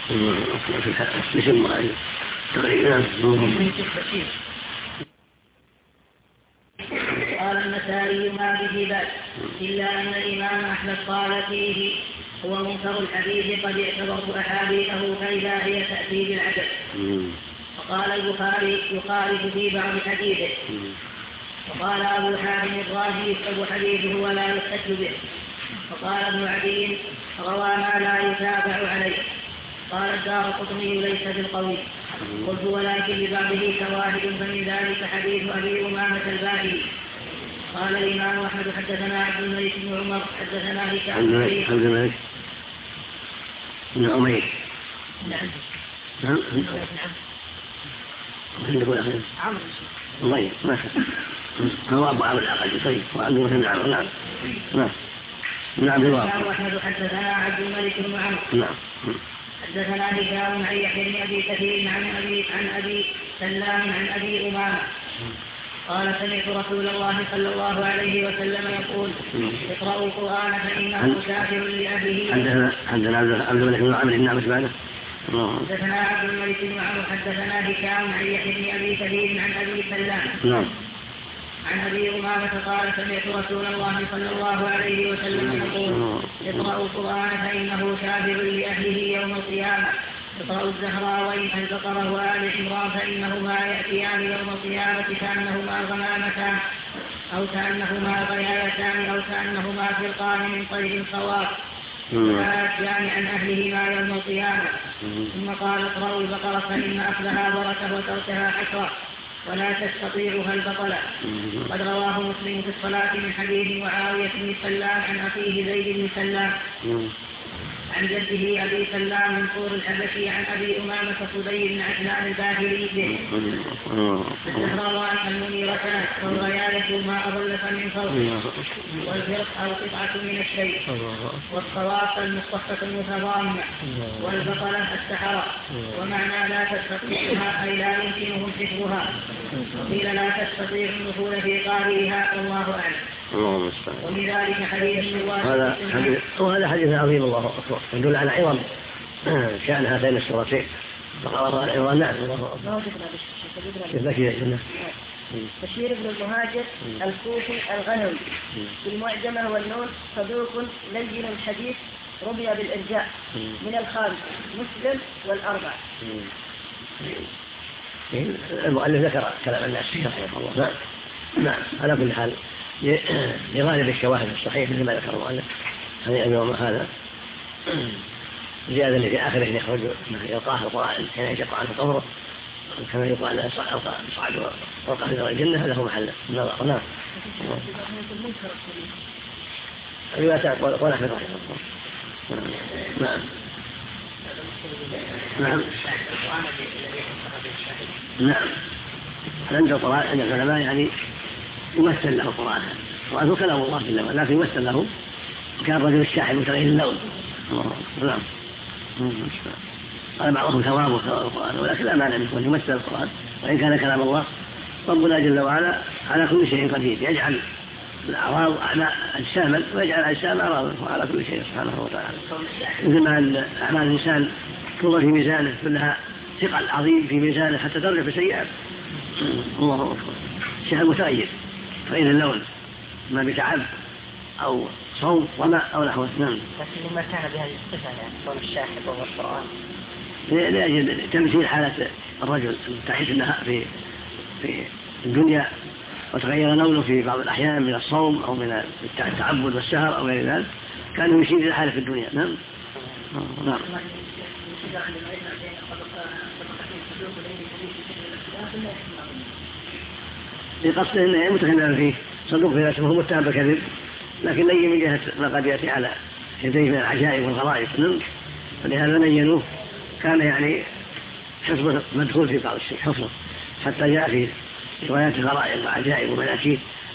[SPEAKER 2] قال النسائي ما به بأس، إلا أن الإمام أحمد قال فيه هو منكر الحديث قد اعتبرت أحاديثه فإذا هي تأتي بالعجب. وقال البخاري يخالف في بعض حديثه. وقال أبو حاتم الرازي يكتب حديثه ولا يحتج به. وقال ابن عدي روى ما لا يتابع عليه. قال الدارقطني ليس بالقوي. قلت ولكن لبعضه شواهد، فمن ذلك حديث أبي أمامة الباهلي. قال الإمام أحمد حدثنا عبد الملك بن عمر حدثنا هشام
[SPEAKER 1] بن عمير.
[SPEAKER 2] نعم. عمرو.
[SPEAKER 1] طيب ما هو أبو عمرو العقدي. طيب وعنده مثل عمرو. نعم نعم نعم.
[SPEAKER 2] الإمام أحمد حدثنا عبد الملك بن عمر.
[SPEAKER 1] نعم.
[SPEAKER 2] حدثنا هشام عن يحيى بن أبي كثير عن أبي سلام عن أبي أمامة قال سمعت رسول الله صلى الله عليه وسلم يقول اقرأوا القرآن فإنه شافع لأهله.
[SPEAKER 1] عندنا عبد الملك بن عمرو. نعم بعده.
[SPEAKER 2] حدثنا عبد الملك بن عمرو حدثنا هشام عن يحيى بن أبي كثير عن أبي سلام عن أبي أمامة قال سمعت رسول الله صلى الله عليه وسلم يقول اقرأوا القرآن فإنه شافع لأهله يوم القيامة. اقرأوا الزهراوين البقرة وآل عمران فإنهما يأتيان يوم القيامة كأنهما غمامتان أو كأنهما غيايتان أو كأنهما فرقان من طير صواب يأتيان عن أهلهما يوم القيامة. ثم قال اقرأوا البقرة فإن أصلها بركة وتركها حسرة ولا تستطيعها البطلة. قد رواه مسلم في الصلاة من حديث معاوية بن سلام عن أخيه زيد بن سلام عن جده أبي سلام من طور الحبشي عن أبي أمامة صدي بن عجلان الباهلي به. الزهراوان المنيرتان والغياية ما أظلف من فوق، والفرق أو قطعة من الشيء، والصواف المصطفة المتضامة، والبطلة السحرة. ومعنى لا تستطيعها أي لا يمكنهم حفظها، وقيل لا تستطيع الدخول في قارئها والله أعلم. ومن ذلك حديث
[SPEAKER 1] هذا حديث عظيم الله أكبر يدل على عظم شأن هاتين السورتين. فقال وآل عمران. نعم.
[SPEAKER 4] بشير بن المهاجر الكوفي الغنوي بالمعجمة والنون صدوق لين الحديث رمي بالإرجاء من الخامس مسلم والأربع.
[SPEAKER 1] المؤلف ذكر كلام الناس فيه رحمه الله. نعم على كل حال لغالب الشواهد الصحيح مثل ما ذكر المؤلف هذا زيادة اللي في آخره يخرج يلقاه القرآن حين يشق عنه قبره كما يقال صعد ورقة في درج الجنة. هذا هو محل النظر. نعم. روايات قول أحمد رحمه الله. نعم نعم نعم. عند القرآن عند العلماء يعني يمثل له القرآن. القرآن هو كلام الله جل وعلا لكن يمثل له كالرجل الشاحب متغير اللون. نعم. قال بعضهم ثواب القرآن ولكن لا مانع من يمثل القرآن وإن كان كلام الله. ربنا جل وعلا على كل شيء قدير يجعل الأعراض أجساما ويجعل أجسام أعراضا وعلى كل شيء سبحانه وتعالى. مثل ما أعمال الإنسان توضع في ميزانه كلها ثقل عظيم في ميزانه حتى ترجع بسيئات. الله أكبر. شيء متغير فإن اللون ما بتعب أو صوت وما أو نحوه. نعم.
[SPEAKER 2] لكن ما كان بهذه الصفة يعني صوت الشاحب والقرآن
[SPEAKER 1] لأجل تمثيل حالة الرجل تعيش النهار في الدنيا وتغير لونه في بعض الأحيان من الصوم أو من التعبد والسهر أو غير ذلك كان يشير إلى حالة في الدنيا. نعم. نعم. لقصد أنه متكلم فيه صدوق في نفسه متهم بالكذب، لكن لين من جهة ما قد يأتي على يديه من العجائب والغرائب، ولهذا نينوه. كان يعني حفظه مدخول في بعض الشيء حفظه، حتى جاء في روايات غرائب وعجائب ومناكير.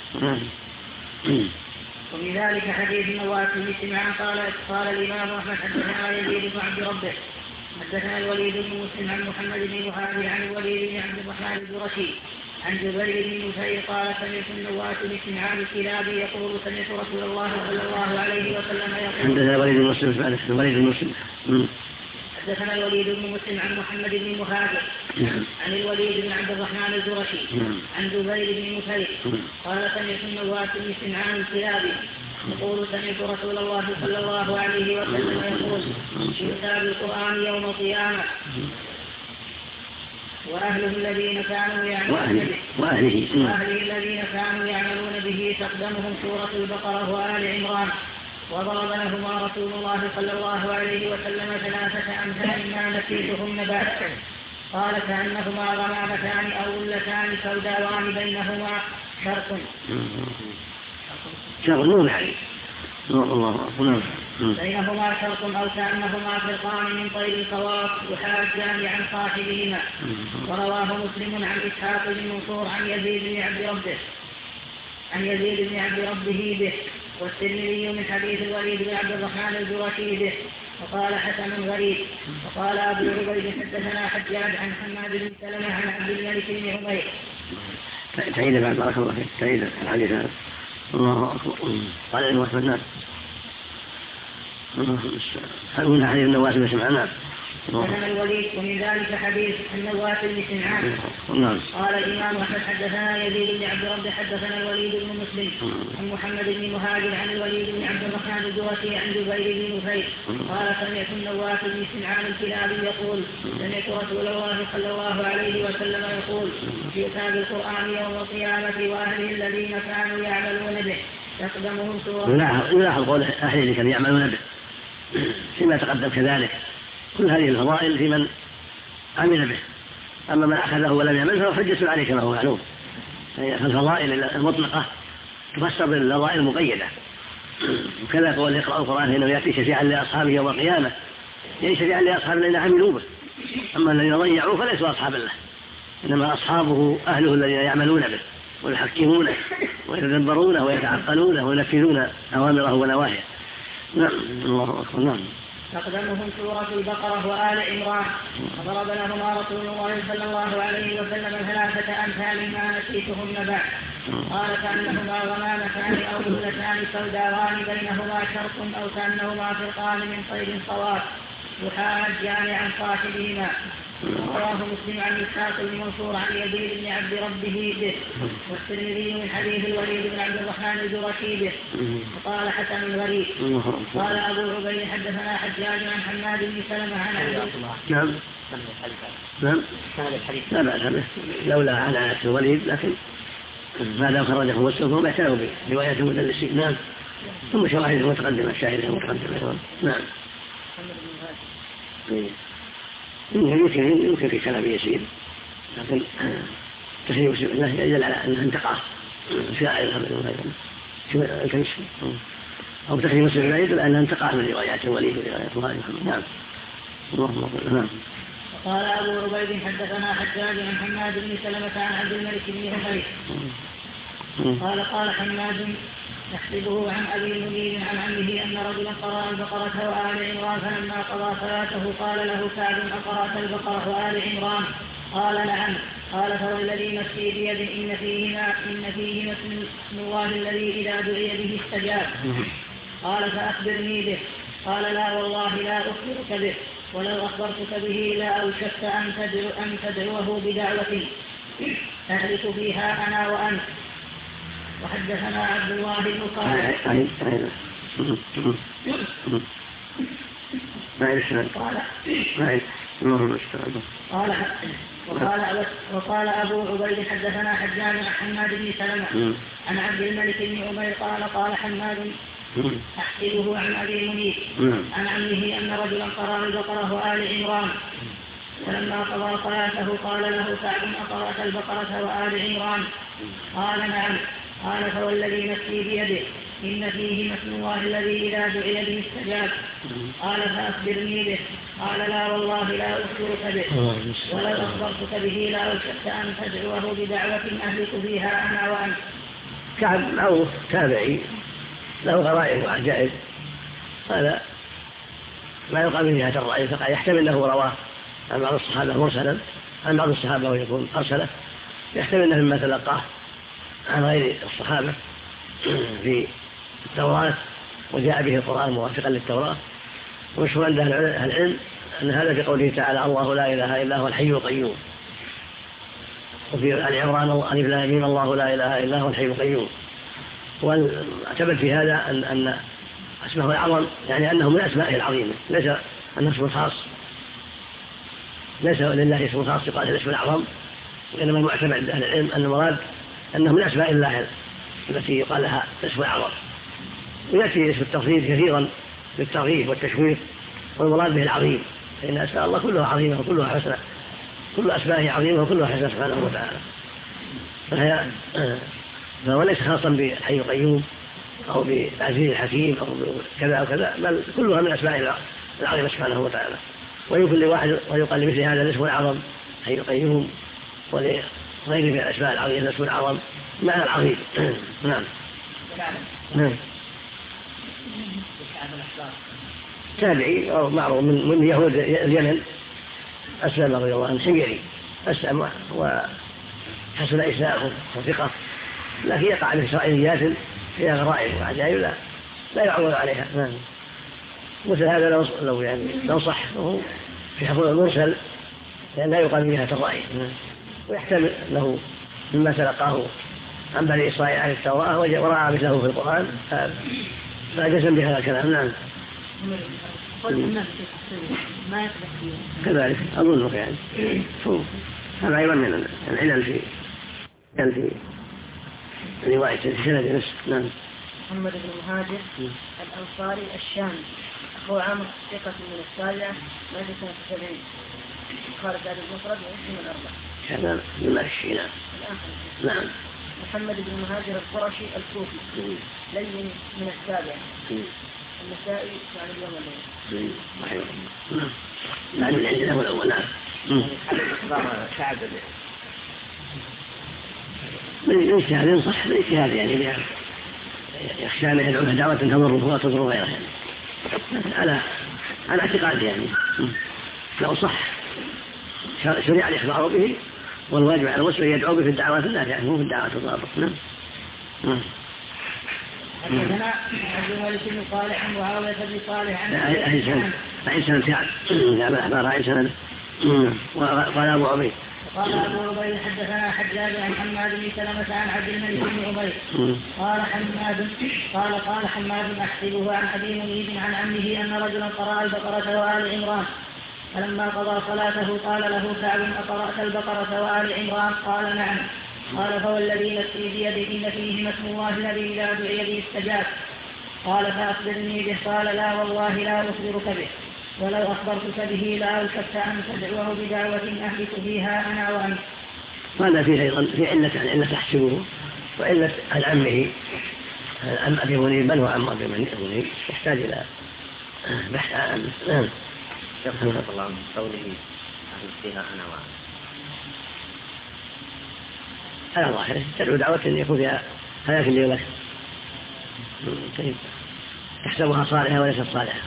[SPEAKER 2] ومن ذلك حديث النواس بن سمعان قال الإمام أحمد حدثنا يزيد بن عبد ربه حدثنا الوليد بن مسلم عن محمد بن وهاب عن الوليد بن عبد الرحمن الجرشي عن جبير بن نفير قال سمعت النواس بن سمعان الكلابي يقول سمعت رسول الله صلى الله عليه وسلم يقول.
[SPEAKER 1] حدثنا الوليد بن مسلم
[SPEAKER 2] حدثنا الوليد بن مسلم عن محمد بن مهاجر عن الوليد بن عبد الرحمن الجرشي عن جبير بن نفير قال سمعت النواس بن سمعان الكلابي يقول سمعت رسول الله صلى الله عليه وسلم يقول يؤتى بالقرآن يوم القيامة وأهله الذين كانوا يعملون به تقدمهم سورة البقرة وآل عمران وضرب لهما رسول الله صلى الله عليه وسلم 3 أمثال ما نسيتهن بعد قال كأنهما غمامتان أو غلتان سوداوان بينهما شرق
[SPEAKER 1] نور يعني الله
[SPEAKER 2] بينهما شرق أو كأنهما فرقان من طير الخواص يحاجان عن صاحبهما. ورواه مسلم عن إسحاق بن منصور عن يزيد بن عبد ربه به، والترمذي من حديث الوليد بن عبد الرحمن الجرشي به وقال حسن غريب. وقال أبو عبيد حدثنا حجاج عن حماد بن سلمة عن عبد الملك بن عمير.
[SPEAKER 1] تعيد بعد بارك الله فيك تعيد الحديث هذا. الله أكبر. قال إنه الناس هل من حديث النواس بن سمعان؟
[SPEAKER 2] حدثنا الوليد. ومن ذلك حديث النواس بن سمعان قال الإمام أحمد حدثنا يزيد بن عبد ربه حدثنا الوليد بن مسلم عن محمد بن مهاجر عن الوليد بن عبد الرحمن الجرشي عن جبير بن نفير قال سمعت النواس بن سمعان الكلابي يقول سمعت رسول الله صلى الله عليه وسلم يقول يؤتى بالقرآن يوم القيامة وأهله الذين كانوا يعملون به تقدمهم سورة.
[SPEAKER 1] يلاحظ قول أهله اللي كانوا يعملون به فيما تقدم كذلك. كل هذه الفضائل في من عمل به، أما من أخذه ولم يعمل فهو حجة عليه كما هو معلوم. فالفضائل المطلقة تفسر بالفضائل المقيدة. وكذا قول يقرأ القرآن إنه يأتي شفيعا لأصحابه يوم القيامة، يعني شفيعا لأصحاب الذين عملوا به. أما الذين ضيعوه فليسوا أصحاب الله، إنما أصحابه أهله الذين يعملون به ويحكمونه ويتدبرونه ويتعقلونه وينفذون أوامره ونواهيه. نعم الله أكبر. نعم.
[SPEAKER 2] تقدمهم سورة البقرة وآل عمران وضرب لهما رسول الله صلى الله عليه وسلم 3 أمثال ما نسيتهن بعد قال كأنهما غمامتان أو غلتان سوداوان بينهما شرق أو كأنهما فرقان من طير صواب يحاجان عن صاحبهما. رواه مسلم عن إسحاق بن منصور عن يزيد بن عبد ربه به، والترمذي من حديث الوليد بن عبد الرحمن الجرشي به وقال حسن غريب. قال أبو عبيد حدثنا حجاج عن حماد بن سلمة عن
[SPEAKER 1] نعم لا بأس به لولا على الوليد، لكن ما دام خرجه مسلم فهم اعتنوا برواية المدلسين. نعم. ثم شواهد متقدمة الشاهدة متقدمة. نعم. يمكن في كلام يسير، لكن تخيل مسلم الله يدل على أنها انتقاص شائع أو تخيل مسلم الله يدل على أنها انتقاص من روايات الوليد وروايات الله محمد. نعم. اللهم صل. نعم.
[SPEAKER 2] قال أبو عبيد حدثنا حجاج عن حماد بن سلمة عن عبد الملك بن عمير قال حماد يحسبه عن أبي منير عن عمه أن رجلا قرأ البقرة وآل عمران فلما قضى صلاته قال له سعد أقرأت البقرة وآل عمران؟ قال نعم. قال فوالذي نفسي بيده إن فيهما اسم الله الذي إذا دعي به استجاب. قال فأخبرني به. قال لا والله لا أخبرك به، ولو أخبرتك به لا أوشكت أن تدعوه بدعوة أهلك فيها أنا وأنت. وحدثنا عبد الله بن وقال أبو عبيد حدثنا حجاج عن حماد بن سلمة عن عبد الملك بن عمير قال حماد أحسبه عن أبي منير عن عمه أن رجلا قرأ البقرة وآل عمران فلما قضى صلاته قال له سعد: أقرأت البقرة وآل عمران؟ قال: نعم. قال: فوالذي نفسي بيده إن فيه اسم الله الذي إذا دعي به استجاب. قال: فأخبرني به. قال: لا والله لا أخبرك به، ولو أخبرتك به لا أشك أن تدعوه بدعوة أهلك فيها أنا وأنت.
[SPEAKER 1] كعب معروف تابعي له غرائب وعجائب، هذا ما يقال من جهة الرأي، فقد يحتمل له رواه عن بعض الصحابة مرسلا، عن بعض الصحابة ويكون أرسله، يحتمل أنه مما تلقاه عن غير الصحابة في التوراة وجاء به القرآن موافقا للتوراة. ومشهور عند أهل العلم أن هذا في قوله تعالى: الله لا إله إلا هو الحي القيوم. وفي آل عمران: ألف لام ميم الله لا إله إلا هو الحي القيوم. واعتبر في هذا أن اسمه الأعظم يعني أنه من أسمائه العظيمة، ليس أنه اسم خاص، ليس لله اسم خاص يقال الاسم الأعظم، وإنما المعتمد عند أهل العلم أن المراد أنه من أسماء الله التي يقال لها اسم الأعظم. ويأتي اسم التفضيل كثيرا للترغيب والتشويق، والمراد به العظيم، فإن أسماء الله كلها عظيمة وكلها حسنة، كل أسمائه عظيمة وكلها حسنة سبحانه وتعالى. فهو ليس خاصا بالحي القيوم أو بالعزيز الحكيم أو كذا أو كذا، بل كلها من أسماء العظيمة سبحانه وتعالى. ويقال لواحد ويقال لمثل هذا الاسم الأعظم حي القيوم، ولغيره من الأسماء العظيمة الاسم الأعظم معنى العظيم. نعم. نعم. تابعي أو معروف من يهود اليمن، أسلم رضي الله عنه، حميري، أسلم وحسن إسلامه وثقة، لكن يقع من إسرائيليات فيها غرائب وعجائب لا يعول عليها. مثل هذا لو صح في حفظ المرسل لأن لا يقال من جهة الرأي، ويحتمل له مما تلقاه عن بني إسرائيل عن التوراة ورأى مثله في القرآن فجزم بهذا الكلام. نعم. كذلك أظنك يعني هذا أيضا من العلل في رواية سند نفسه. نعم.
[SPEAKER 4] محمد بن مهاجر الأنصاري الشامي، أخو عامر ثقة من السابعة، مات سنة 70، خارج هذا المفرد ومسلم الأربعة.
[SPEAKER 1] هذا الماشي. نعم. نعم.
[SPEAKER 4] محمد بن مهاجر القرشي الكوفي، لين من السابعة، النسائي عن اليوم الليل.
[SPEAKER 1] نعم. من عندنا والأول. نعم.
[SPEAKER 3] شعب
[SPEAKER 1] من اجتهاد صح، من اجتهاد يعني يخشى أن يدعو دعوة تضره وتضر غيره يعني. على اعتقاد يعني لو صح شريع الإخبار به، والواجب على المسلم يدعو به في الدعوات النافعة مو في الدعوات الضارة. نعم.
[SPEAKER 2] حدثنا عبد الملك بن صالح وعاوية بن صالح عن
[SPEAKER 1] أي سنة سعد جاب الأخبار أي سنة. وقال أبو عبيد
[SPEAKER 2] حدثنا حجاج عن حماد بن سلمة عن عبد الملك بن عبيد قال حماد أحسبه عن أبي منيب عن عمه أن رجلا قرأ البقرة وآل عمران، فلما قضى صلاته قال له سعد: أقرأت البقرة وآل عمران؟ قال: نعم. قال: فوالذي نفسي بيده إن فيهما اسم الله الذي إذا دعي به استجاب. قال: فأخبرني به. قال: لا والله لا أخبرك به، ولو أخبرتك به لا أشك أن تدعوه بدعوة أهلك فيها أنا وأنت.
[SPEAKER 1] وهذا فيه أيضا في علة تحسبه وعلة عن عمه عن أبي منيب، من هو عم أبي منيب يحتاج إلى بحث عن عنه.
[SPEAKER 3] يقول الله عن قوله أهلك فيها أنا وأنت
[SPEAKER 1] على ظاهره تدعو دعوة أن يكون فيها حياة لي ولك. طيب تحسبها صالحة وليست صالحة.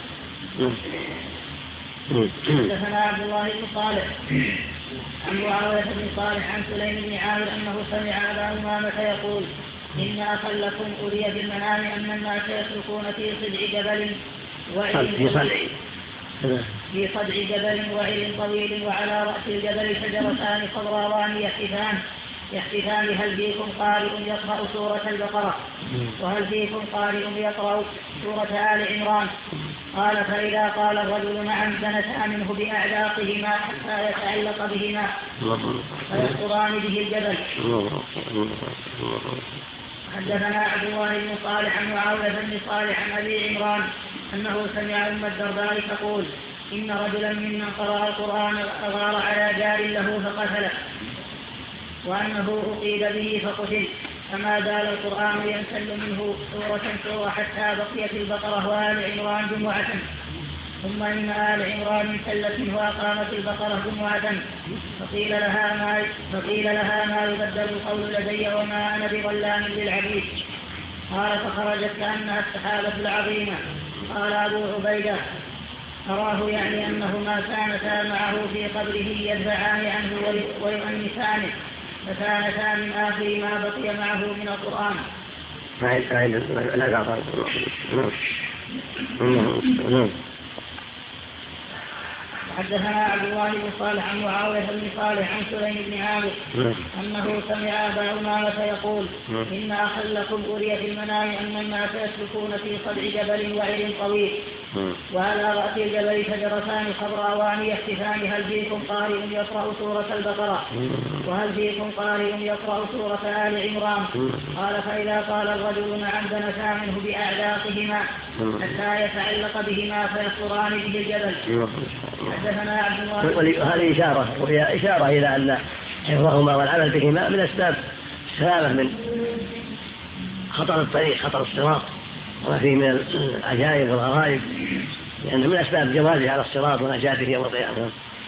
[SPEAKER 2] حدثنا عبد الله بن صالح عن معاوية بن صالح عن سليم بن عامر أنه سمع أبا أمامة يقول: إن أخا لكم أري بالمنام أن الناس يسلكون في صدع جبل وعر طويل، وعلى رأس الجبل شجرتان خضراوان يحتفان هل فيكم قارئ يقرأ سورة البقرة؟ وهل فيكم قارئ يقرأ سورة آل عمران؟ قال: فإذا قال الرجل نعم دنتا منه بأعلاقهما حتى يتعلق بهما فيسقطان به الجبل. حدثنا عبد الله بن صالح عن معاوية بن صالح عن أبي عمران أنه سمع أم الدرداء تقول: إن رجلا ممن قرأ القرآن أغار على جار له فقتله وأنه أقيد به فقتل فما زال القرآن ينسل منه سورة حتى بقيت البقرة وآل عمران جمعة ثم إن آل عمران انسلت منه وأقامت البقرة جمعة فقيل لها ما يبدل القول لدي وما أنا بظلام للعبيد قال فخرجت كأنها السحابة العظيمة. قال أبو عبيدة أراه يعني أنهما كانتا معه في قبره يدفعان عنه ويؤنسانه فكانتا من آخر ما بقي معه من القرآن. حدثنا عبد الله بن صالح عن معاوية بن صالح عن سليم بن عامر أنه سمع أبا أمامة يقول إن أخا لكم أري في المنام أن الناس يسلكون في صدع جبل وعر طويل وعلى رأس الجبل شجرتان خضراوان يختفان هل فيكم قارئ يقرأ سورة البقرة وهل فيكم قارئ يقرأ سورة آل عمران قال فإذا قال الرجل نعم دنسا منه بأعلاقهما حتى يتعلق بهما فيصران به الجبل. حدثنا عبد الله
[SPEAKER 1] وهذه إشارة وهي إشارة إلى أن حفظهما والعمل بهما من أسباب السلامة من خطر الطريق خطر الصراط وما فيه من العجائب والغرائب لأنه من أسباب جوازه على الصراط ونجاته يوم القيامة.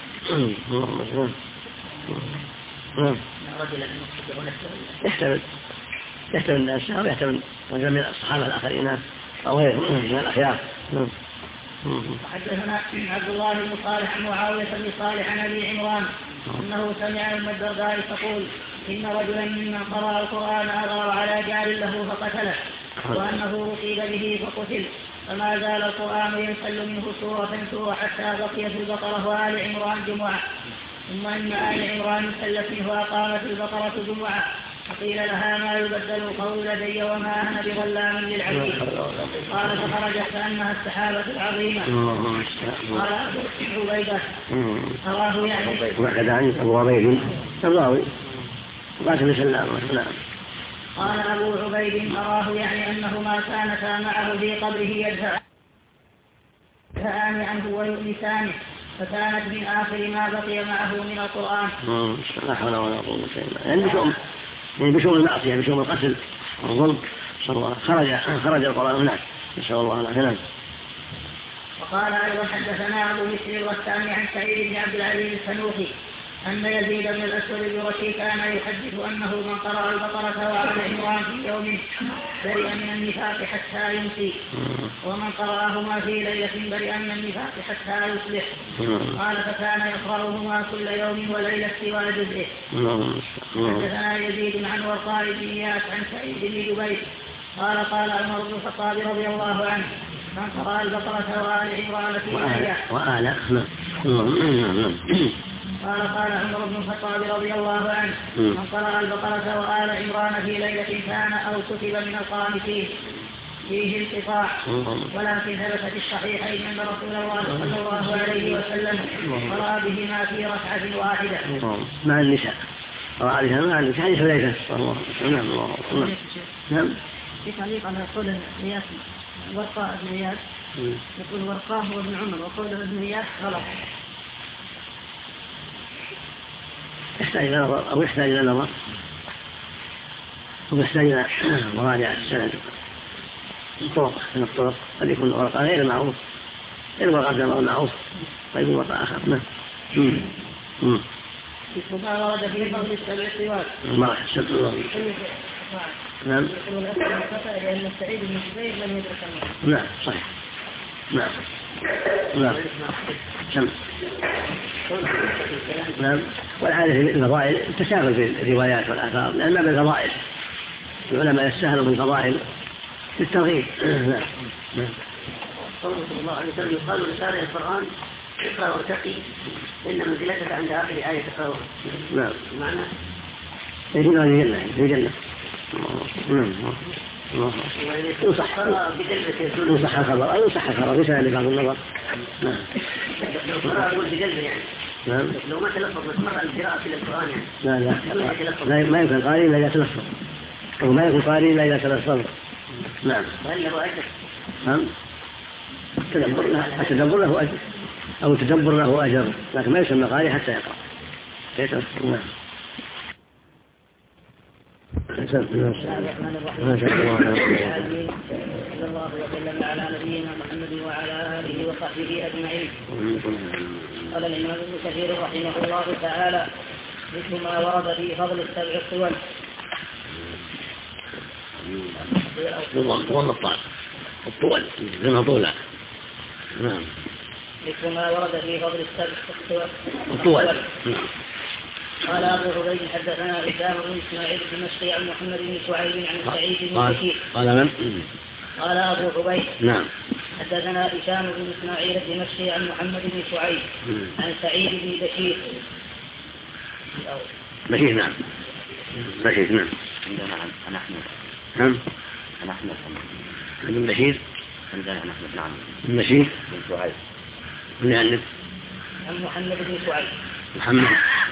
[SPEAKER 1] يحتمل الناس ويحتمل رجل من الصحابة الآخرين أو غيرهم من الأخيار.
[SPEAKER 2] حدثنا عبد الله بن صالح عن معاوية بن صالح عن أبي عمران أنه سمع أم الدرداء تقول إن رجلا ممن قرأ القرآن أغار على جار له فقتله وأنه أصيب به فقتل فما زال القرآن ينسل منه سورة حتى بقيت البقرة وآل عمران جمعة ثم إن آل عمران انسلت منه وأقامت البقرة جمعة فقيل لها ما يبدل القول لدي وما أنا بظلام للعبيد قال فخرجت كأنها السحابة العظيمة. قال أبو عبيدة أراه يعني
[SPEAKER 1] وكذا عن أبو عبيد الراوي قاتل سلام.
[SPEAKER 2] قال أبو عبيد أراه يعني أنهما كانتا معه في قبره يدفعان عنه ويؤنسانه فكانت من آخر ما بقي معه من القرآن.
[SPEAKER 1] لا حول ولا قوة إلا بالله. يعني بشؤون المعصية بشؤون القتل والظلم خرج القرآن هناك نسأل الله العافية.
[SPEAKER 2] وقال أيضا حدثنا أبو مسلم الغساني عن سعيد بن عبد العزيز السنوخي أن يزيد بن الأسود الجرشي كان يحدث أنه من قرأ البقرة وآل عمران في يوم برئ من النفاق حتى يمسي ومن قرأهما في ليلة برئ من النفاق حتى يصبح. قال فكان يقرأهما كل يوم وليلة سوى جزئه. حدثنا يزيد عن ورقاء بن إياس عن سعيد بن جبير قال قال عمر بن الخطاب رضي الله عنه من قرأ البقرة وآل عمران في ليلة قال عمر بن الخطاب رضي الله عنه من قرأ البقرة وآل عمران في ليلة كان أو كتب من القانتين فيه انقطاع ولكن ثبت في الصحيحين أن رسول الله صلى الله عليه وسلم قرأ بهما في ركعة واحدة
[SPEAKER 1] مع النساء قرأ بهما مع النساء حديث حذيفة نعم.
[SPEAKER 4] في تعليق على قول إياس ورقاء بن إياس يقول ورقاء هو ابن عمر وقوله ابن إياس غلط.
[SPEAKER 1] يحتاج إلى نظر أو يحتاج إلى نظر ويحتاج إلى مراجعة السند الطرق من الطرق قد يكون ورقة غير معروف غير ورقة غير معروف قد يكون ورقة آخر.
[SPEAKER 2] ما ورد في فضل السبع سواد
[SPEAKER 1] نعم
[SPEAKER 2] لأن سعيد بن جبير لم يدرك الله.
[SPEAKER 1] نعم صحيح. نعم نعم. والعادة في الفضائل التساهل في الروايات والآثار لأن ما بالفضائل العلماء يستاهلوا بالفضائل في الترغيب. نعم.
[SPEAKER 3] قوله صلى الله عليه وسلم يقال لقارئ القرآن اقرأ وارتقي إن منزلتك عند آخر آية تقرأها.
[SPEAKER 1] نعم.
[SPEAKER 3] معنى
[SPEAKER 1] في جنة. يصح الخبر أو يصح الخبر بسبب لبعض النظر.
[SPEAKER 3] نعم. لو قرأ أقول بقلبه يعني.
[SPEAKER 1] نعم.
[SPEAKER 3] لو ما تلفظ مسمر القراءة في القرآن يعني.
[SPEAKER 1] لا ما يمكن قارئ إلا إذا تلفظ أو ما يكون قارئ إلا إذا تلفظ. نعم.
[SPEAKER 3] وهل له أجر؟
[SPEAKER 1] نعم. التدبر له أجر أو تدبر له أجر، لكن ما يسمى قارئ حتى يقرأ. نعم.
[SPEAKER 2] بسم الله الرحمن الرحيم. صلى الله وسلم على نبينا محمد وعلى آله وصحبه أجمعين. قال الإمام ابن كثير رحمه الله تعالى: مثل ما ورد في فضل السبع الطول.
[SPEAKER 1] الطول لما طولا. نعم.
[SPEAKER 2] مثل ما ورد في فضل السبع
[SPEAKER 1] الطول.
[SPEAKER 2] قال أبو عبيد حدثنا هشام بن إسماعيل الدمشقي عن محمد بن شعيب عن سعيد بن بشير.
[SPEAKER 1] قال من؟
[SPEAKER 2] قال أبو عبيد
[SPEAKER 1] نعم.
[SPEAKER 2] حدثنا هشام بن إسماعيل الدمشقي عن محمد بن شعيب عن سعيد بن بشير.
[SPEAKER 1] بشير نعم. بشير نعم.
[SPEAKER 3] عندنا عن أحمد.
[SPEAKER 1] نعم.
[SPEAKER 3] عن أحمد.
[SPEAKER 1] بن بشير.
[SPEAKER 3] عندنا عن أحمد نعم.
[SPEAKER 1] بن بشير.
[SPEAKER 3] بن شعيب.
[SPEAKER 1] من عندك؟
[SPEAKER 2] عن محمد بن شعيب.
[SPEAKER 1] محمد.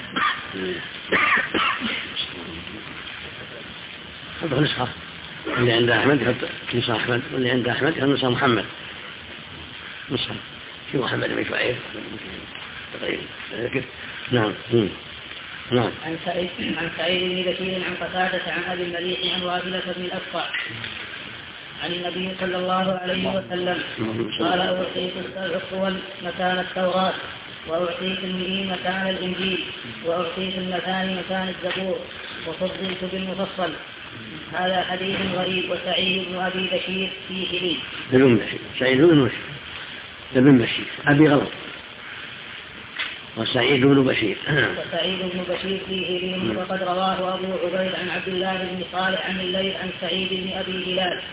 [SPEAKER 1] حط نسخة اللي عند أحمد يحط نسخة أحمد، واللي عند أحمد يحط نسخة محمد. نسخة في محمد بن شعيب تقريبا. نعم. نعم.
[SPEAKER 2] عن سعيد بن بشير عن قتادة عن أبي المليح عن وابلة بن الأسقع عن النبي صلى الله عليه وسلم قال: أعطيت السبع الطول مكان التوراة، وأعطيت المئين مكان الإنجيل، وأعطيت المثاني مكان الزبور، وفضلت بالمفصل. هذا حديث غريب. وسعيد بن أبي بشير فيه لين.
[SPEAKER 1] بن بشير. سعيد بن بشير أبي غلط. وسعيد بن بشير.
[SPEAKER 2] وسعيد بن بشير فيه لين. وقد رواه أبو عبيد عن عبد الله بن صالح عن الليث عن سعيد بن أبي هلال.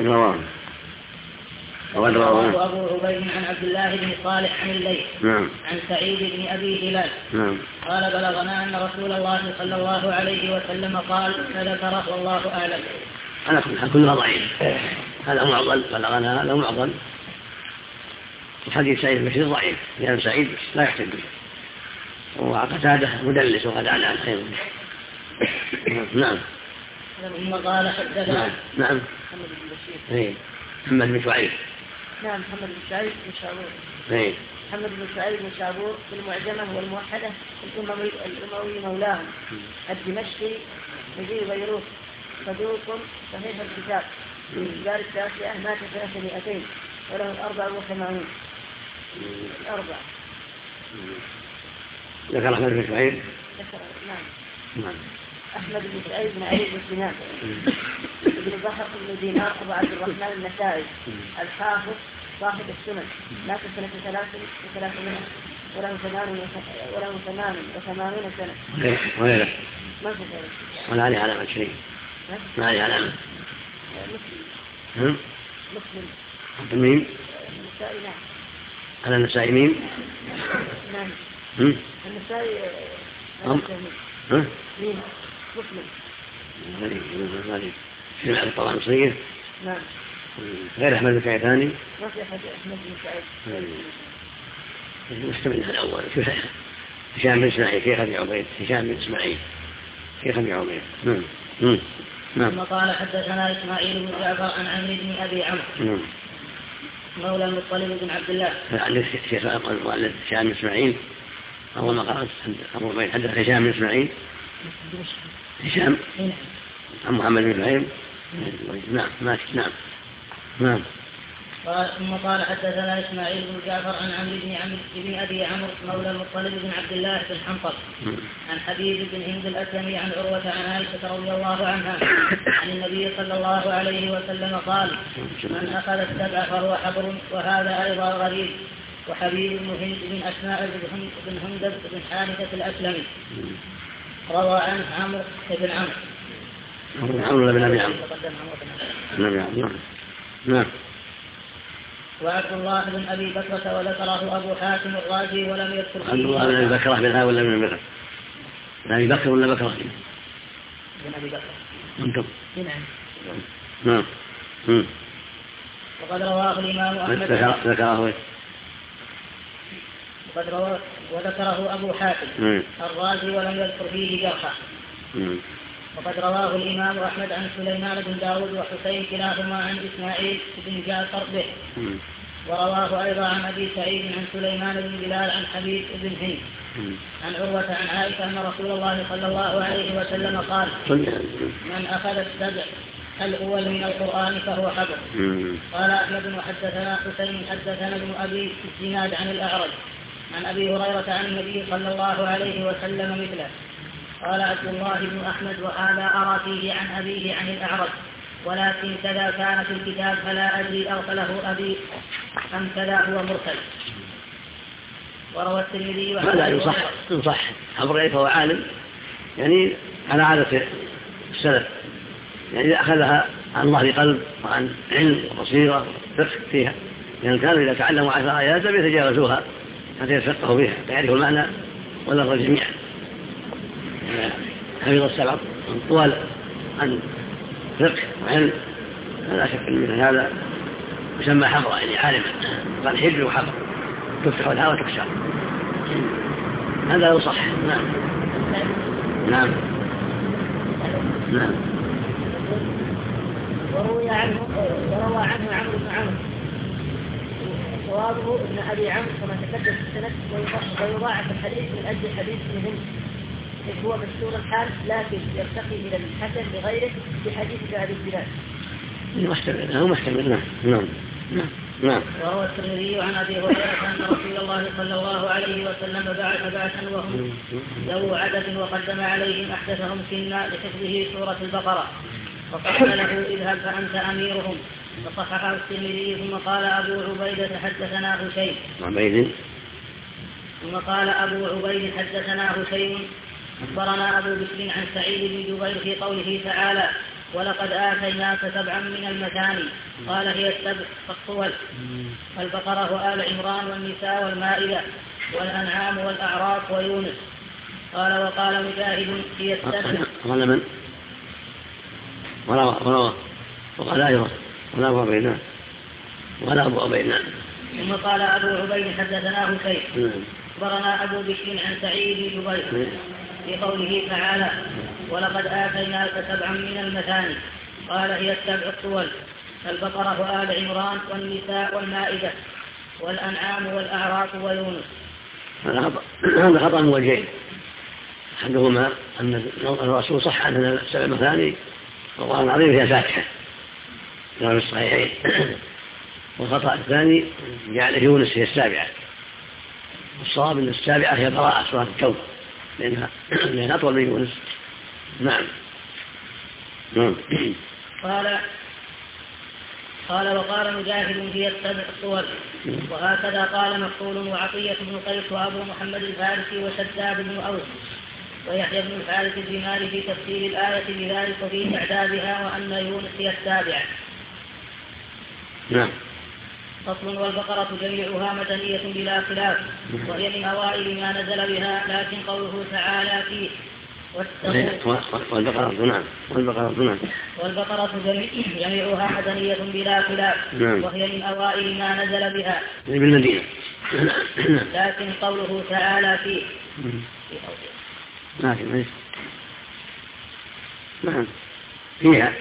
[SPEAKER 2] وقد رواه أبو عبيد عن عبد الله بن صالح عن الليث عن سعيد بن أبي هلال. قال: بلغنا أن رسول الله صلى الله عليه وسلم قال فذكره والله أعلم.
[SPEAKER 1] أنا كلها ضعيف. هذا معضل. بلغنا هذا معضل. وحديث سعيد بن بشير ضعيف لأن سعيد لا يحتج به، وقتادة مدلس وقد على خير. نعم.
[SPEAKER 2] ثم قال حدثنا
[SPEAKER 1] نعم.
[SPEAKER 2] محمد بن بشير.
[SPEAKER 1] محمد بن شعيب.
[SPEAKER 2] نعم. محمد بن شعيب بن شابور. محمد بن شعيب بن شابور بالمعجمة والموحدة الأموي مولاهم الدمشقي مجيء بيروت، صدوق صحيح الكتاب في الدار التاسعة، مات سنة 200 وله 84.
[SPEAKER 1] ذكر أحمد بن شعيب.
[SPEAKER 2] نعم. أحمد بن شعيب بن علي بن سنان ابن بحر بن دينار أبو عبد الرحمن النسائي الحافظ صاحب السنن، مات سنة 300 وله 88 سنة.
[SPEAKER 1] وغيره.
[SPEAKER 2] ما في غيره.
[SPEAKER 1] ولا عليه علامة شيء. ما عليه علامة.
[SPEAKER 2] مسلم.
[SPEAKER 1] مين؟
[SPEAKER 2] النسائي. نعم.
[SPEAKER 1] على النسائي مين؟
[SPEAKER 2] نعم. النسائي. مين؟ مسلم.
[SPEAKER 1] في معرفة طبعا مصرية.
[SPEAKER 2] نعم.
[SPEAKER 1] غير أحمد بن شعيب ثاني.
[SPEAKER 2] ما في أحد أحمد بن شعيب.
[SPEAKER 1] مستمع الأول. هشام بن إسماعيل شيخ أبي عبيد. هشام بن إسماعيل شيخ أبي عبيد. نعم.
[SPEAKER 2] ثم قال حدثنا إسماعيل بن جعفر عن عمرو بن أبي عمرو مولى المطلب بن عبد الله.
[SPEAKER 1] عندك شيخ المؤلف هشام بن إسماعيل. أول ما قرأت أبو عبيد حدث هشام بن إسماعيل. هشام عن محمد بن شعيب. نعم. نعم.
[SPEAKER 2] ثم قال حدثنا إسماعيل بن جعفر عن عمرو بن أبي عمرو مولى المطلب بن عبد الله بن حنطب عن حبيب بن هند الأسلمي عن عروة عن عائشة رضي الله عنها عن النبي صلى الله عليه وسلم قال: من أخذ السبع فهو حبر. وهذا أيضا غريب. وحبيب بن هند من أسماء بن هندب بن حارثة الأسلمي روى عن عمرو بن
[SPEAKER 1] عمرو بن أبي عمرو. نعم.
[SPEAKER 2] وعبد الله بن أبي بكرة وذكره أبو حاتم الرازي ولم يذكر فيه.
[SPEAKER 1] عبد الله بن أبي بكرة بالها ولا من بكرة؟ بن أبي بكر ولا بكرة؟
[SPEAKER 2] بن أبي بكرة.
[SPEAKER 1] أنتم.
[SPEAKER 2] نعم.
[SPEAKER 1] نعم.
[SPEAKER 2] وقد رواه الإمام أحمد.
[SPEAKER 1] ذكره.
[SPEAKER 2] وقد رواه وذكره أبو حاتم الرازي ولم يذكر فيه جرحا. وقد رواه الإمام أحمد عن سليمان بن داود وحسين كلاهما عن إسماعيل بن جعفر به ورواه أيضا عن أبي سعيد عن سليمان بن بلال عن حبيب بن هند عن عروة عن عائشة أن رسول الله صلى الله عليه وسلم قال من أخذ السبع الأول من القرآن فهو حفظ. قال أحمد وحدثنا حسين حدثنا ابن أبي الزناد عن الأعرج عن أبي هريرة عن النبي صلى الله عليه وسلم مثله. قال عبد الله بن أحمد وهذا أرى فيه عن أبيه عن الأعرج ولكن كذا كان في الكتاب فلا أدري أرسله أبي أم كذا هو مرسل. وروى الترمذي
[SPEAKER 1] هذا يصح أمر إليه فهو عالم يعني على عادة السلف يعني إذا أخذها عن ظهر قلب وعن علم وبصيرة وفقه فيها لأن كانوا إذا تعلموا 10 آيات لم يتجاوزوها حتى يتفقهوا فيها يعرفوا المعنى واللفظ جميعا. حفظ السبع طوال عن فقه وعلم لا شك من هذا يسمى حفظا يعني عالما قال حبر وحفظ تفتح الهوى وتكسر هذا يصح. نعم نعم نعم.
[SPEAKER 4] وروى عنه عمرو بن عمرو صوابه ابن أبي عمرو كما تقدم في السند ويضاعف الحديث من أجل حديث مهم إذ هو مشهور الحال لكن يرتقي إلى الحسن لغيره بحديث بعد البلاد.
[SPEAKER 1] محتمل. نعم. نعم.
[SPEAKER 2] وروى الترمذي عن أبي هريرة أن رسول الله صلى الله عليه وسلم بعث بعثا وهم ذو عدد وقدم عليهم أحدثهم سنا لحفظه سورة البقرة وقال له اذهب فأنت أميرهم فصححه الترمذي ثم قال أبو عبيدة حدثنا هشيم أخبرنا أبو بكر عن سعيد بن جبير في قوله تعالى ولقد آتيناك 7 من المثاني قال هي السبع فالطول البقرة وآل عمران والنساء والمائدة والأنعام والأعراف ويونس. قال وقال مجاهد هي السبع.
[SPEAKER 1] قال من؟ وقال أيضا ولا أبو عبيد.
[SPEAKER 2] ثم قال أبو عبيد حدثنا هشيم أخبرنا أبو بكر عن سعيد بن جبير في قوله تعالى ولقد آتيناك 7 من المثاني قال هي السبع الطول البقرة وآل عمران والنساء والمائدة والأنعام والأعراف ويونس.
[SPEAKER 1] هذا خطأ موجهين أحدهما أن الرسول صح أن 7 مثاني القرآن العظيم فيها فاتحة في الصحيحين والخطأ الثاني جعل يونس هي السابعة والصواب أن السابعة هي براءة سورة الكون لأنها أطول من يونس. نعم.
[SPEAKER 2] قال وقال مجاهد هي السبع الصور وهكذا قال مقتول وعطية بن قيس وأبو محمد الفارسي وشداد بن أوس ويحيى بن الحارث الزماري في تفسير الآية بذلك وفي إعدادها وأن يونس هي السابعة.
[SPEAKER 1] نعم.
[SPEAKER 2] فصل والبقرة جميعها مدنية بلا خلاف وهي من أوائل ما نزل بها لكن قوله تعالى فيه والبقرة جميعها مدنية بلا خلاف وهي من أوائل ما نزل بها
[SPEAKER 1] بالمدينة
[SPEAKER 2] لكن قوله تعالى فيه
[SPEAKER 1] نعم فيها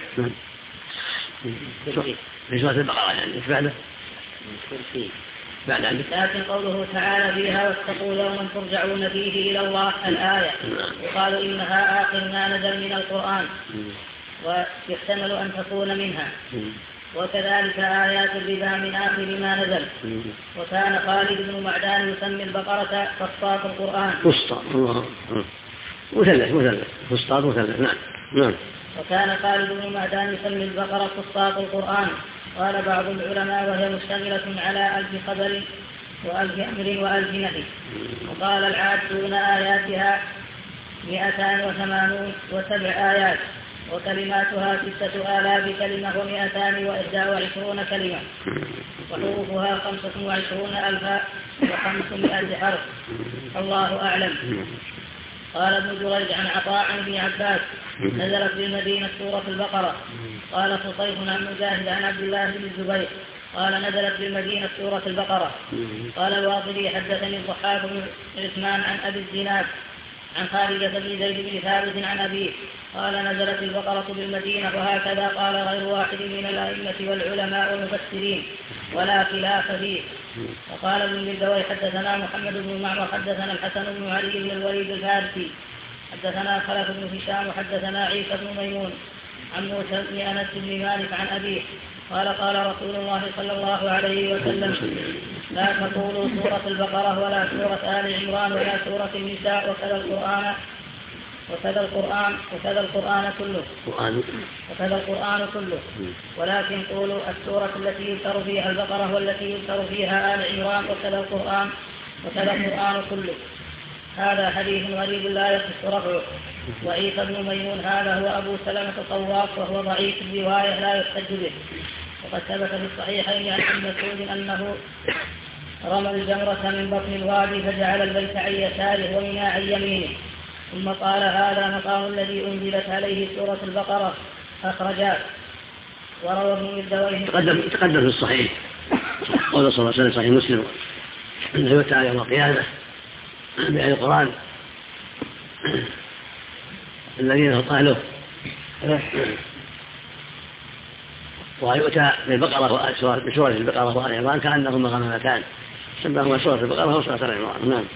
[SPEAKER 1] في سورة البقرة يعني بعده
[SPEAKER 2] لكن قوله تعالى فيها واتقوا يوما ترجعون فيه إلى الله الآية يقال إنها آخر ما نزل من القرآن ويحتمل أن تكون منها وكذلك آيات الربا من آخر ما نزل. وكان خالد بن معدان يسمي البقرة فسطاط القرآن
[SPEAKER 1] فسطاط مثلث. نعم.
[SPEAKER 2] وكان خالد بن معدان يسمي البقرة فسطاط القرآن. قال بعض العلماء وهي مشتملة على 1000 خبر و1000 أمر و1000 نهي. وقال العادون آياتها 287 آيات وكلماتها 6000 كلمة و221 كلمة وحروفها 25,500 حرف. الله أعلم. قال ابن جريج عن عطاء عن ابن عباس نزلت بالمدينة سورة البقرة. قال فصيح عن مجاهد عن عبد الله بن الزبير قال نزلت بالمدينة سورة البقرة. قال الواصلي حدثني الضحاك بن عثمان عن أبي الزناد عن خالد بن زيد بن ثابت عن أبيه قال نزلت البقرة بالمدينة وهكذا قال غير واحد من الأئمة والعلماء والمفسرين ولا خلاف فيه. وقال ابن الدوي حدثنا محمد بن معمر حدثنا الحسن بن علي بن الوليد الفارسي حدثنا خلف بن هشام وحدثنا عيسى بن ميمون عن موسى بن أنس بن مالك عن أبيه قال قال رسول الله صلى الله عليه وسلم لا تقولوا سورة البقرة ولا سورة آل عمران ولا سورة النساء وكذا القرآن كله ولكن قولوا السورة التي يذكر فيها البقرة والتي يذكر فيها آل عمران وكذا القرآن كله. هذا حديث غريب لا يصح رفعه. وعيسى بن ميمون هذا هو أبو سلمة الطواف وهو ضعيف الرواية لا يحتج به. وقد ثبت في الصحيحين عن ابن مسعود أنه رمى الجمرة من بطن الوادي فجعل البيت عن يساره ومنى عن يمينه ثم قال هذا مقام الذي أنزلت عليه سورة البقرة أخرجاه. وروى ابن الدويه
[SPEAKER 1] تقدم في الصحيح قول صلى الله عليه وسلم صحيح مسلم أنه يؤتى يوم القيامة بأهل القرآن الذين قالوا ويؤتى بالبقرة بسورة البقرة وآل عمران كأنهما غمامتان سماهما سورة البقرة وسورة آل عمران. نعم.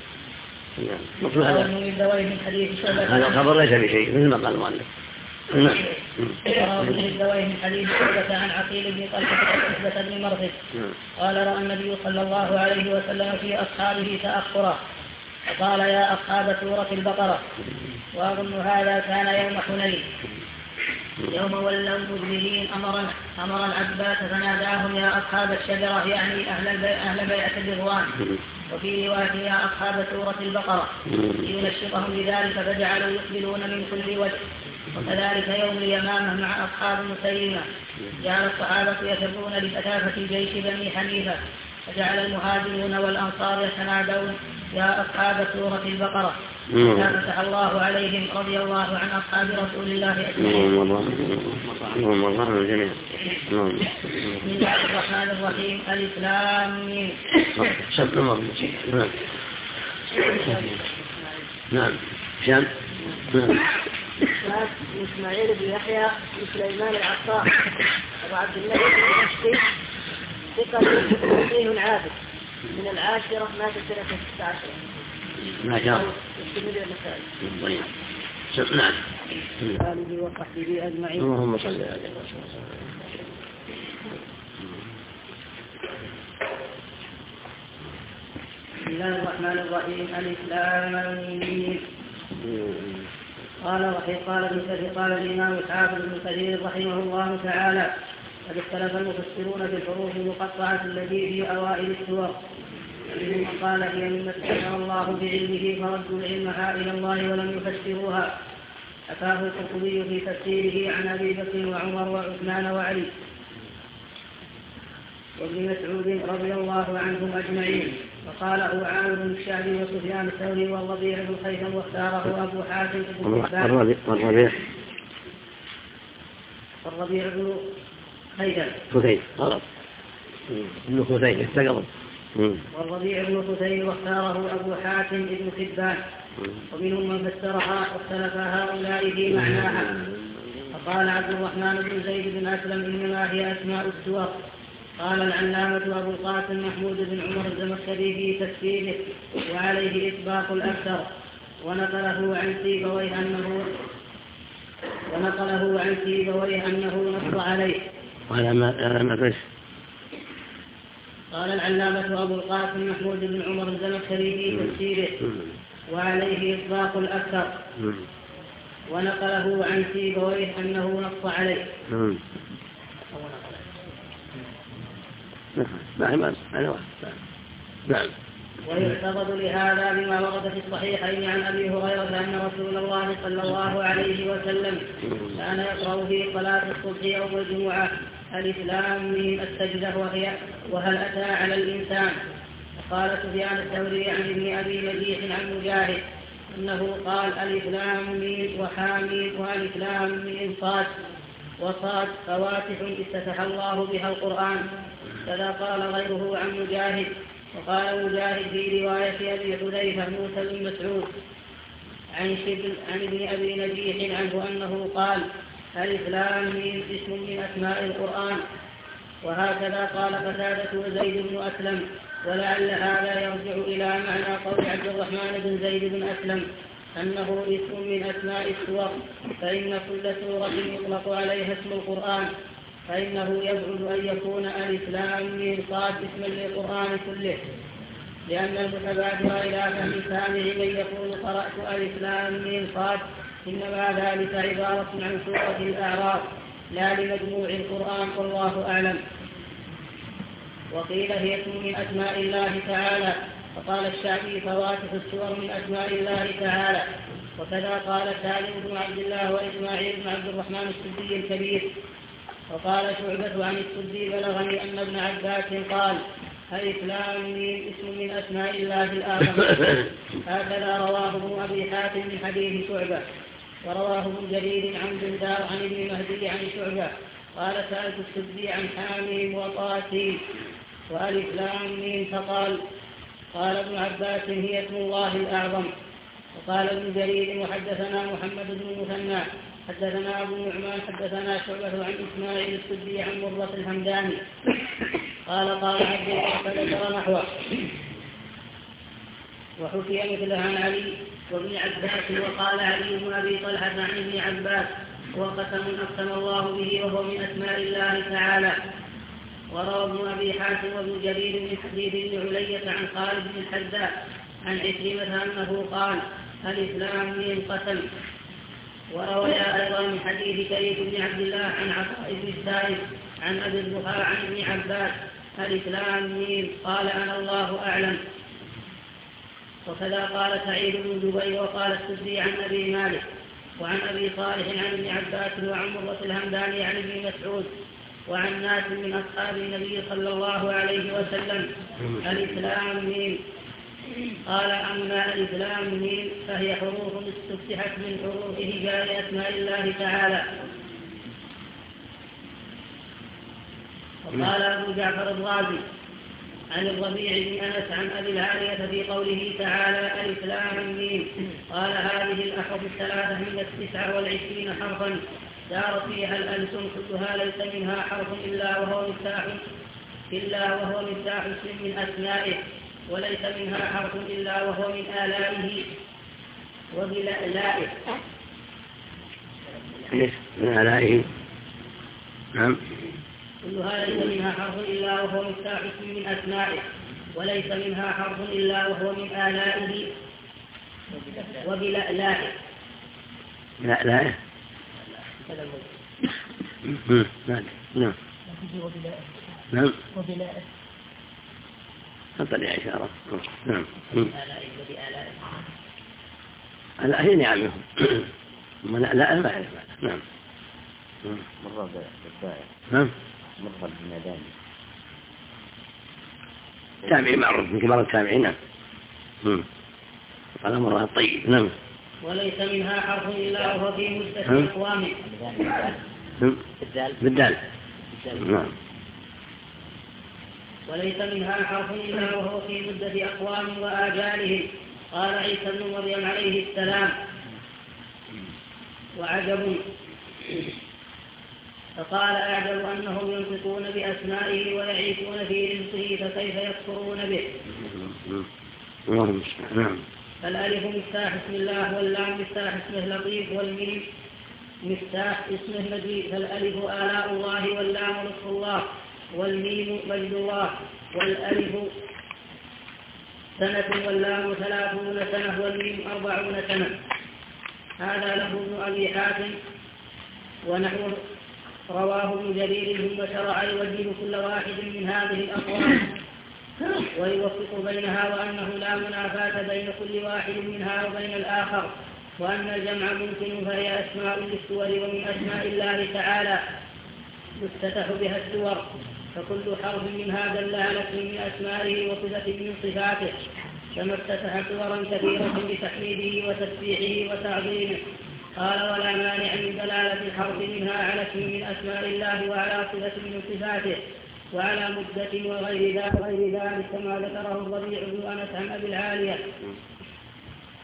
[SPEAKER 1] هذا الخبر ليس بشيء مثل ما قال المؤلف.
[SPEAKER 2] وروى ابن الدويه من حديث شعبة عن عقيل بن طلحة وعتبة بن مرثد قال رأى النبي صلى الله عليه وسلم في أصحابه تأخرا فقال يا أصحاب سورة البقرة. وأظن هذا كان يوم حنين يوم ولوا مدبرين أمر العباس فناداهم يا أصحاب الشجرة يعني أهل بيعة الرضوان وفي رواية يا أصحاب سورة البقرة لينشطهم بذلك فجعلوا يقبلون من كل وجه. وكذلك يوم اليمامة مع أصحاب مسيلمة جعل الصحابة يفرون لكثافة جيش بني حنيفة فجعل المهاجرون والأنصار يتنادون يا أصحاب سورة البقرة فتح الله عليهم رضي الله عن أصحاب رسول الله أجمعين. بسم الله الرحمن الرحيم. ألف لام ميم.
[SPEAKER 1] نعم. شام.
[SPEAKER 4] إسماعيل بن يحيى بن سليمان العطار أبو عبد الله الدمشقي ثقة فقيه عابد من العاشرة مات سنة 16.
[SPEAKER 1] ما شاء الله. نعم.
[SPEAKER 2] آله وصحبه أجمعين.
[SPEAKER 1] اللهم صل على وسلم.
[SPEAKER 2] بسم الله الرحمن الرحيم. ألف لام ميم. قال الإمام الحافظ ابن كثير رحمه الله تعالى قد اختلف المفسرون في الحروف المقطعة التي في أوائل السور منهم من قال هي مما استثنى الله بعلمه فردوا علمها إلى الله ولم يفسروها. حكاه القرطبي في تفسيره عن أبي بكر وعمر وعثمان وعلي وابن مسعود رضي الله عنهم أجمعين. وقاله عامر بن الشعبي وسفيان الثوري والربيع بن خيثم واختاره أبو حاتم بن حبان والربيع بن خيثم
[SPEAKER 1] غلط ابن خثيم استقرب
[SPEAKER 2] والربيع بن خثيم واختاره أبو حاتم بن حبان. ومنهم من فسرها واختلف هؤلاء في معناها. فقال عبد الرحمن بن زيد بن أسلم إنما هي أسماء السور. قال العلامة أبو القاسم محمود بن عمر الزمخشري في تفسيره وعليه إطباق الأكثر ونقله عن سيبويه أنه نص عليه. قال العلامة أبو القاسم محمود بن عمر الزمخشري في تفسيره وعليه إطباق الأكثر ونقله عن سيبويه أنه نص عليه.
[SPEAKER 1] نعم.
[SPEAKER 2] ويعتقد لهذا بما ورد في الصحيحين عن أبي هريرة أن رسول الله صلى الله عليه وسلم كان يقرأ في صلاة الصبح يوم الجمعة ألف لام ميم السجدة وهل أتى على الإنسان. وقال سفيان الثوري عن ابن أبي مجيح عن مجاهد أنه قال ألف لام ميم وحاميم وألف لام ميم صاد وصاد فواتح افتتح الله بها القرآن. كذا قال غيره عن مجاهد. وقال مجاهد في رواية أبي حذيفة موسى بن مسعود عن ابن أبي نجيح عنه أنه قال: ألف لام ميم اسم من أسماء القرآن. وهكذا قال قتادة وزيد بن أسلم، ولعل هذا يرجع إلى معنى قول عبد الرحمن بن زيد بن أسلم أنه اسم من أسماء السور، فإن كل سورة يطلق عليها اسم القرآن، فإنه يبعد أن يكون ألف لام ميم صاد اسما للقرآن كله، لأن المتبادر إلى فهم سامع من يقول قرأت ألف لام ميم صاد إنما ذلك عبارة عن سورة الأعراف لا لمجموع القرآن، والله أعلم. وقيل هي اسم من أسماء الله تعالى، فقال الشعبي: فواتح السور من أسماء الله تعالى. وكذا قال سالم بن عبد الله وإسماعيل بن عبد الرحمن السدي الكبير. وقال شعبة عن السدي: بلغني أن ابن عباس قال: ألف لام ميم اسم من أسماء الله الأعظم. هكذا رواه ابن أبي حاتم من حديث شعبة. ورواه ابن جرير عن بندار عن ابن مهدي عن شعبة قال: سألت السدي عن حاميم وطاسين وألف لام ميم، فقال: قال ابن عباس: هي اسم الله الأعظم. وقال ابن جرير: وحدثنا محمد بن المثنى حدثنا أبو نعمان حدثنا شعبة عن إسماعيل السدي عن مرة الهمداني قال عبد الله فذكر نحوه. وحكي مثله عن علي وابن عباس. وقال علي بن أبي طلحة عن ابن عباس: هو قسم أقسم الله به وهو من أسماء الله تعالى. وروى ابن أبي حاتم وابن جرير من حديث ابن علية عن خالد بن الحذاء عن عكرمة أنه قال: ألف لام ميم قسم. وروى أيضا من حديث كريم بن عبد الله عن عطاء بن السائب عن أبي الضحى عن ابن عباس: ألف لام ميم قال: أنا الله أعلم. وكذا قال سعيد بن جبير. وقال السدي عن أبي مالك وعن أبي صالح عن ابن عباس وعن مرة الهمداني عن ابن مسعود وعن ناس من أصحاب النبي صلى الله عليه وسلم: ألف لام ميم. قال: أما ألف لام ميم فهي حروف استفتحت من حروف هجاء أسماء الله تعالى. وقال أبو جعفر الرازي عن الربيع بن أنس عن أبي العالية في قوله تعالى: ألف لام ميم، قال: هذه الأحرف الثلاثة من 29 حرفا دار فيها الألسن كلها ليس منها حرف إلا وهو مفتاح اسم من أسمائه، وليس منها حرف إلا وهو من آلائه وبلائه.
[SPEAKER 1] من آلائه، نعم.
[SPEAKER 2] كلها ليس منها حرف إلا وهو مفتاح اسم من أسمائه، وليس منها حرف إلا وهو من آلائه وبلائه.
[SPEAKER 1] لائه. نعم. نعم.
[SPEAKER 2] وبلائه.
[SPEAKER 1] تطلع إشارة. نعم. لا هي نعمه. لا ما يعرف. نعم.
[SPEAKER 3] مرة بالدائر.
[SPEAKER 1] نعم.
[SPEAKER 3] مرة بالمداني.
[SPEAKER 1] تابعي معروف من كبار التابعين. نعم. قال مرة الطيب. نعم.
[SPEAKER 2] وليس منها حرف إلا وهو في مدة أقوام.
[SPEAKER 1] بالدال. نعم.
[SPEAKER 2] وليس منها حرف إلا وهو في مدة أقوام وآجالهم. قال عيسى بن مريم عليه السلام: وعجب. فقال: أعجب أنهم ينطقون بأسمائه ويعيشون في رزقه فكيف يكفرون به.
[SPEAKER 1] نعم.
[SPEAKER 2] فالألف مفتاح اسم الله، واللام مفتاح اسمه لطيف، والميم مفتاح اسمه مجيد. فالألف آلاء الله، واللام لطف الله، والميم مجد الله، والألف سنة، واللام 30 سنة، والميم 40 سنة. هذا له ابن أبي حاتم ونحوه رواه ابن جرير، ثم شرع يوجه كل واحد من هذه الأقوال ويوفق بينها، وأنه لا منافاة بين كل واحد منها وبين الآخر، وأن الجمع ممكن، فهي أسماء للسور ومن أسماء الله تعالى يفتتح بها السور، فكل حرف منها دل على اسم من أسمائه وصفة من صفاته، كما افتتح سورا كثيرة بتحميده وتسبيحه وتعظيمه. قال: ولا مانع من دلالة الحرف منها على اسم من أسماء الله وعلى صفة من صفاته وعلى مدة وغير ذلك كما ذكره الربيع بن أنس عن أبي العالية.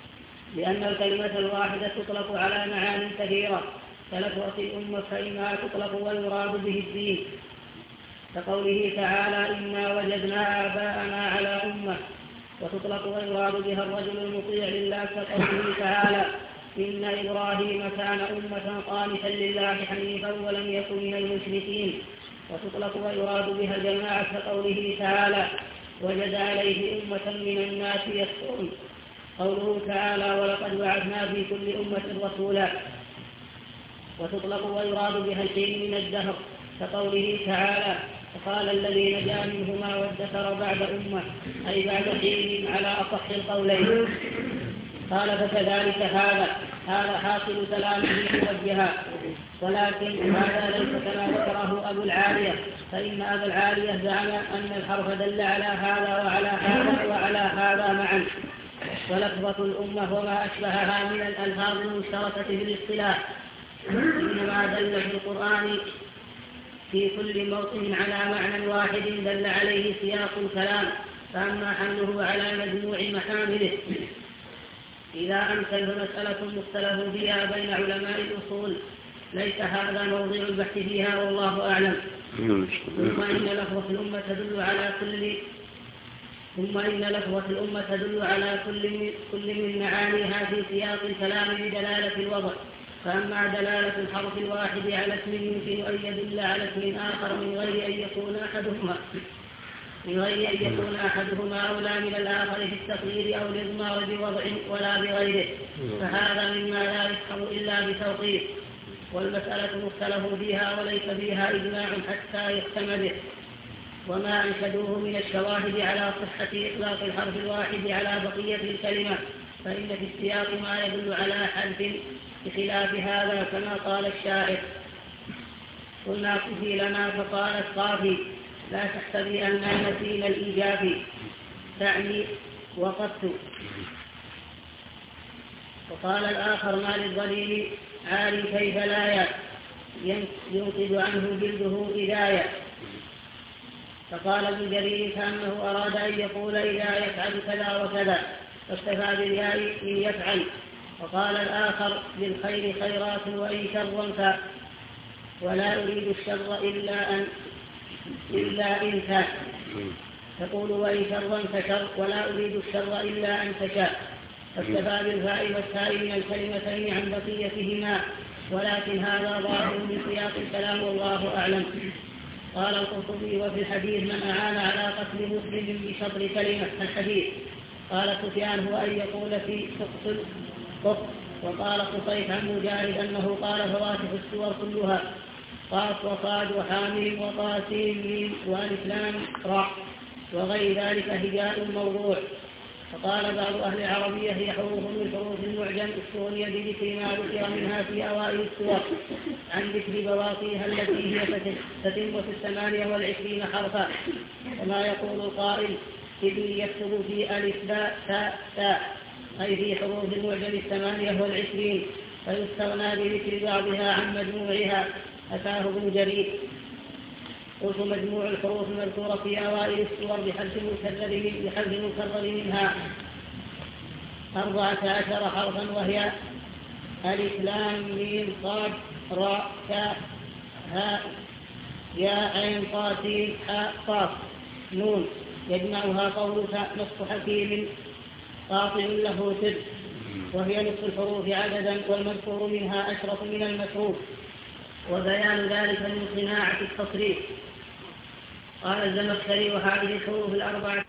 [SPEAKER 2] لأن الكلمة الواحدة تطلق على معان كثيرة كلفظة الأمة، فإنها تطلق ويراد به الدين، كقوله تعالى إنا وجدنا آباءنا على أمة، وتطلق ويراد بها الرجل المطيع لله، كقوله تعالى إن إبراهيم كان أمة قانتا لله حنيفا ولم يكن من المشركين، وتطلق ويراد بها الجماعة، كقوله تعالى وجد عليه أمة من الناس يسكون، قوله تعالى ولقد بعثنا في كل أمة رسولا. وتطلق ويراد بها الحين من الدهر، كقوله تعالى فقال الذي نجا منهما وادكر بعد أمة، أي بعد حين على أصح القولين. قال فكذلك هذا حاصل كلامه موجها، ولكن هذا ليس كما ذكره أبو العالية، فإن أبا العالية زعم أن الحرف دل على هذا وعلى هذا وعلى هذا معا، ولفظة الأمة وما أشبهها من الألفاظ المشتركة في الاصطلاح إنما دل في القرآن في كل موطن على معنى واحد دل عليه سياق الكلام، فأما حمله على مجموع محامله إذا أمكن مسألة مختلف فيها بين علماء الأصول، ليس هذا موضع البحث فيها والله أعلم. ثم إن لفظة الأمة تدل على كل من معانيها في سياق الكلام بدلالة الوضع، فأما دلالة الحرف الواحد على اسم يمكن أن يدل على اسم آخر من غير أن يكون أحدهما أولى من الآخر في التقدير أو الإضمار بوضع ولا بغيره، فهذا مما لا يفهم إلا بتوقيف، والمسألة مختلف فيها وليس فيها إجماع حتى يحكم به. وما أنشدوه من الشواهد على صحة إطلاق الحرف الواحد على بقية الكلمة، فإن في السياق ما يدل على حذف بخلاف هذا، كما قال الشاعر قلنا قفي لنا فقالت قافي لا تحسبي أننا نسينا الإيجاب، تعني وقفت. وقال الآخر ما للظليل عالي كيف لا ينقذ عنه جلده إذاية، فقال ابن جرير كأنه أراد أن يقول إذا يفعل كذا وكذا، فاكتفى بالياء من يفعل. وقال الآخر للخير خيرات وإن شرا ولا أريد الشر إلا إن كان، تقول وإن شرا فشر ولا أريد الشر إلا أن تشاء، فاكتفى بالفاء والتاء من الكلمتين عن بقيتهما، ولكن هذا ظاهر من سياق الكلام والله أعلم. قال القرطبي وفي الحديث من أعان على قتل مسلم بشطر كلمة الحديث. قال سفيان هو أن يقول في تقتل قف. وقال قصيف عن مجاهد أنه قال فواتح السور كلها قاف وصاد وحامل وطاسين ميم والف لام راء وغير ذلك هجاء موضوع. فقال بعض أهل العربية هي حروف من حروف المعجم استغني بذكر ما ذكر منها في أوائل السور عن ذكر بواقيها التي هي تتم في 28 حرفا، كما يقول القائل ابني يكتب في ألف باء تاء تاء، أي في حروف المعجم 28، فيستغنى بذكر بعضها عن مجموعها. أتاه ابن جرير. قلت مجموع الحروف المذكورة في أوائل السور بحذف المكرر منها 14 حرفا، وهي ألف لام ميم صاد راء تاء هاء ياء عين طاء سين حاء قاف نون، يجمعها قولك نصف حكيم قاطع له سر، وهي نصف الحروف عددا، والمذكور منها أشرف من المشروف، وبيان ذلك من صناعة التصريف. قال الزمخشري وهذه الحروف الأربعة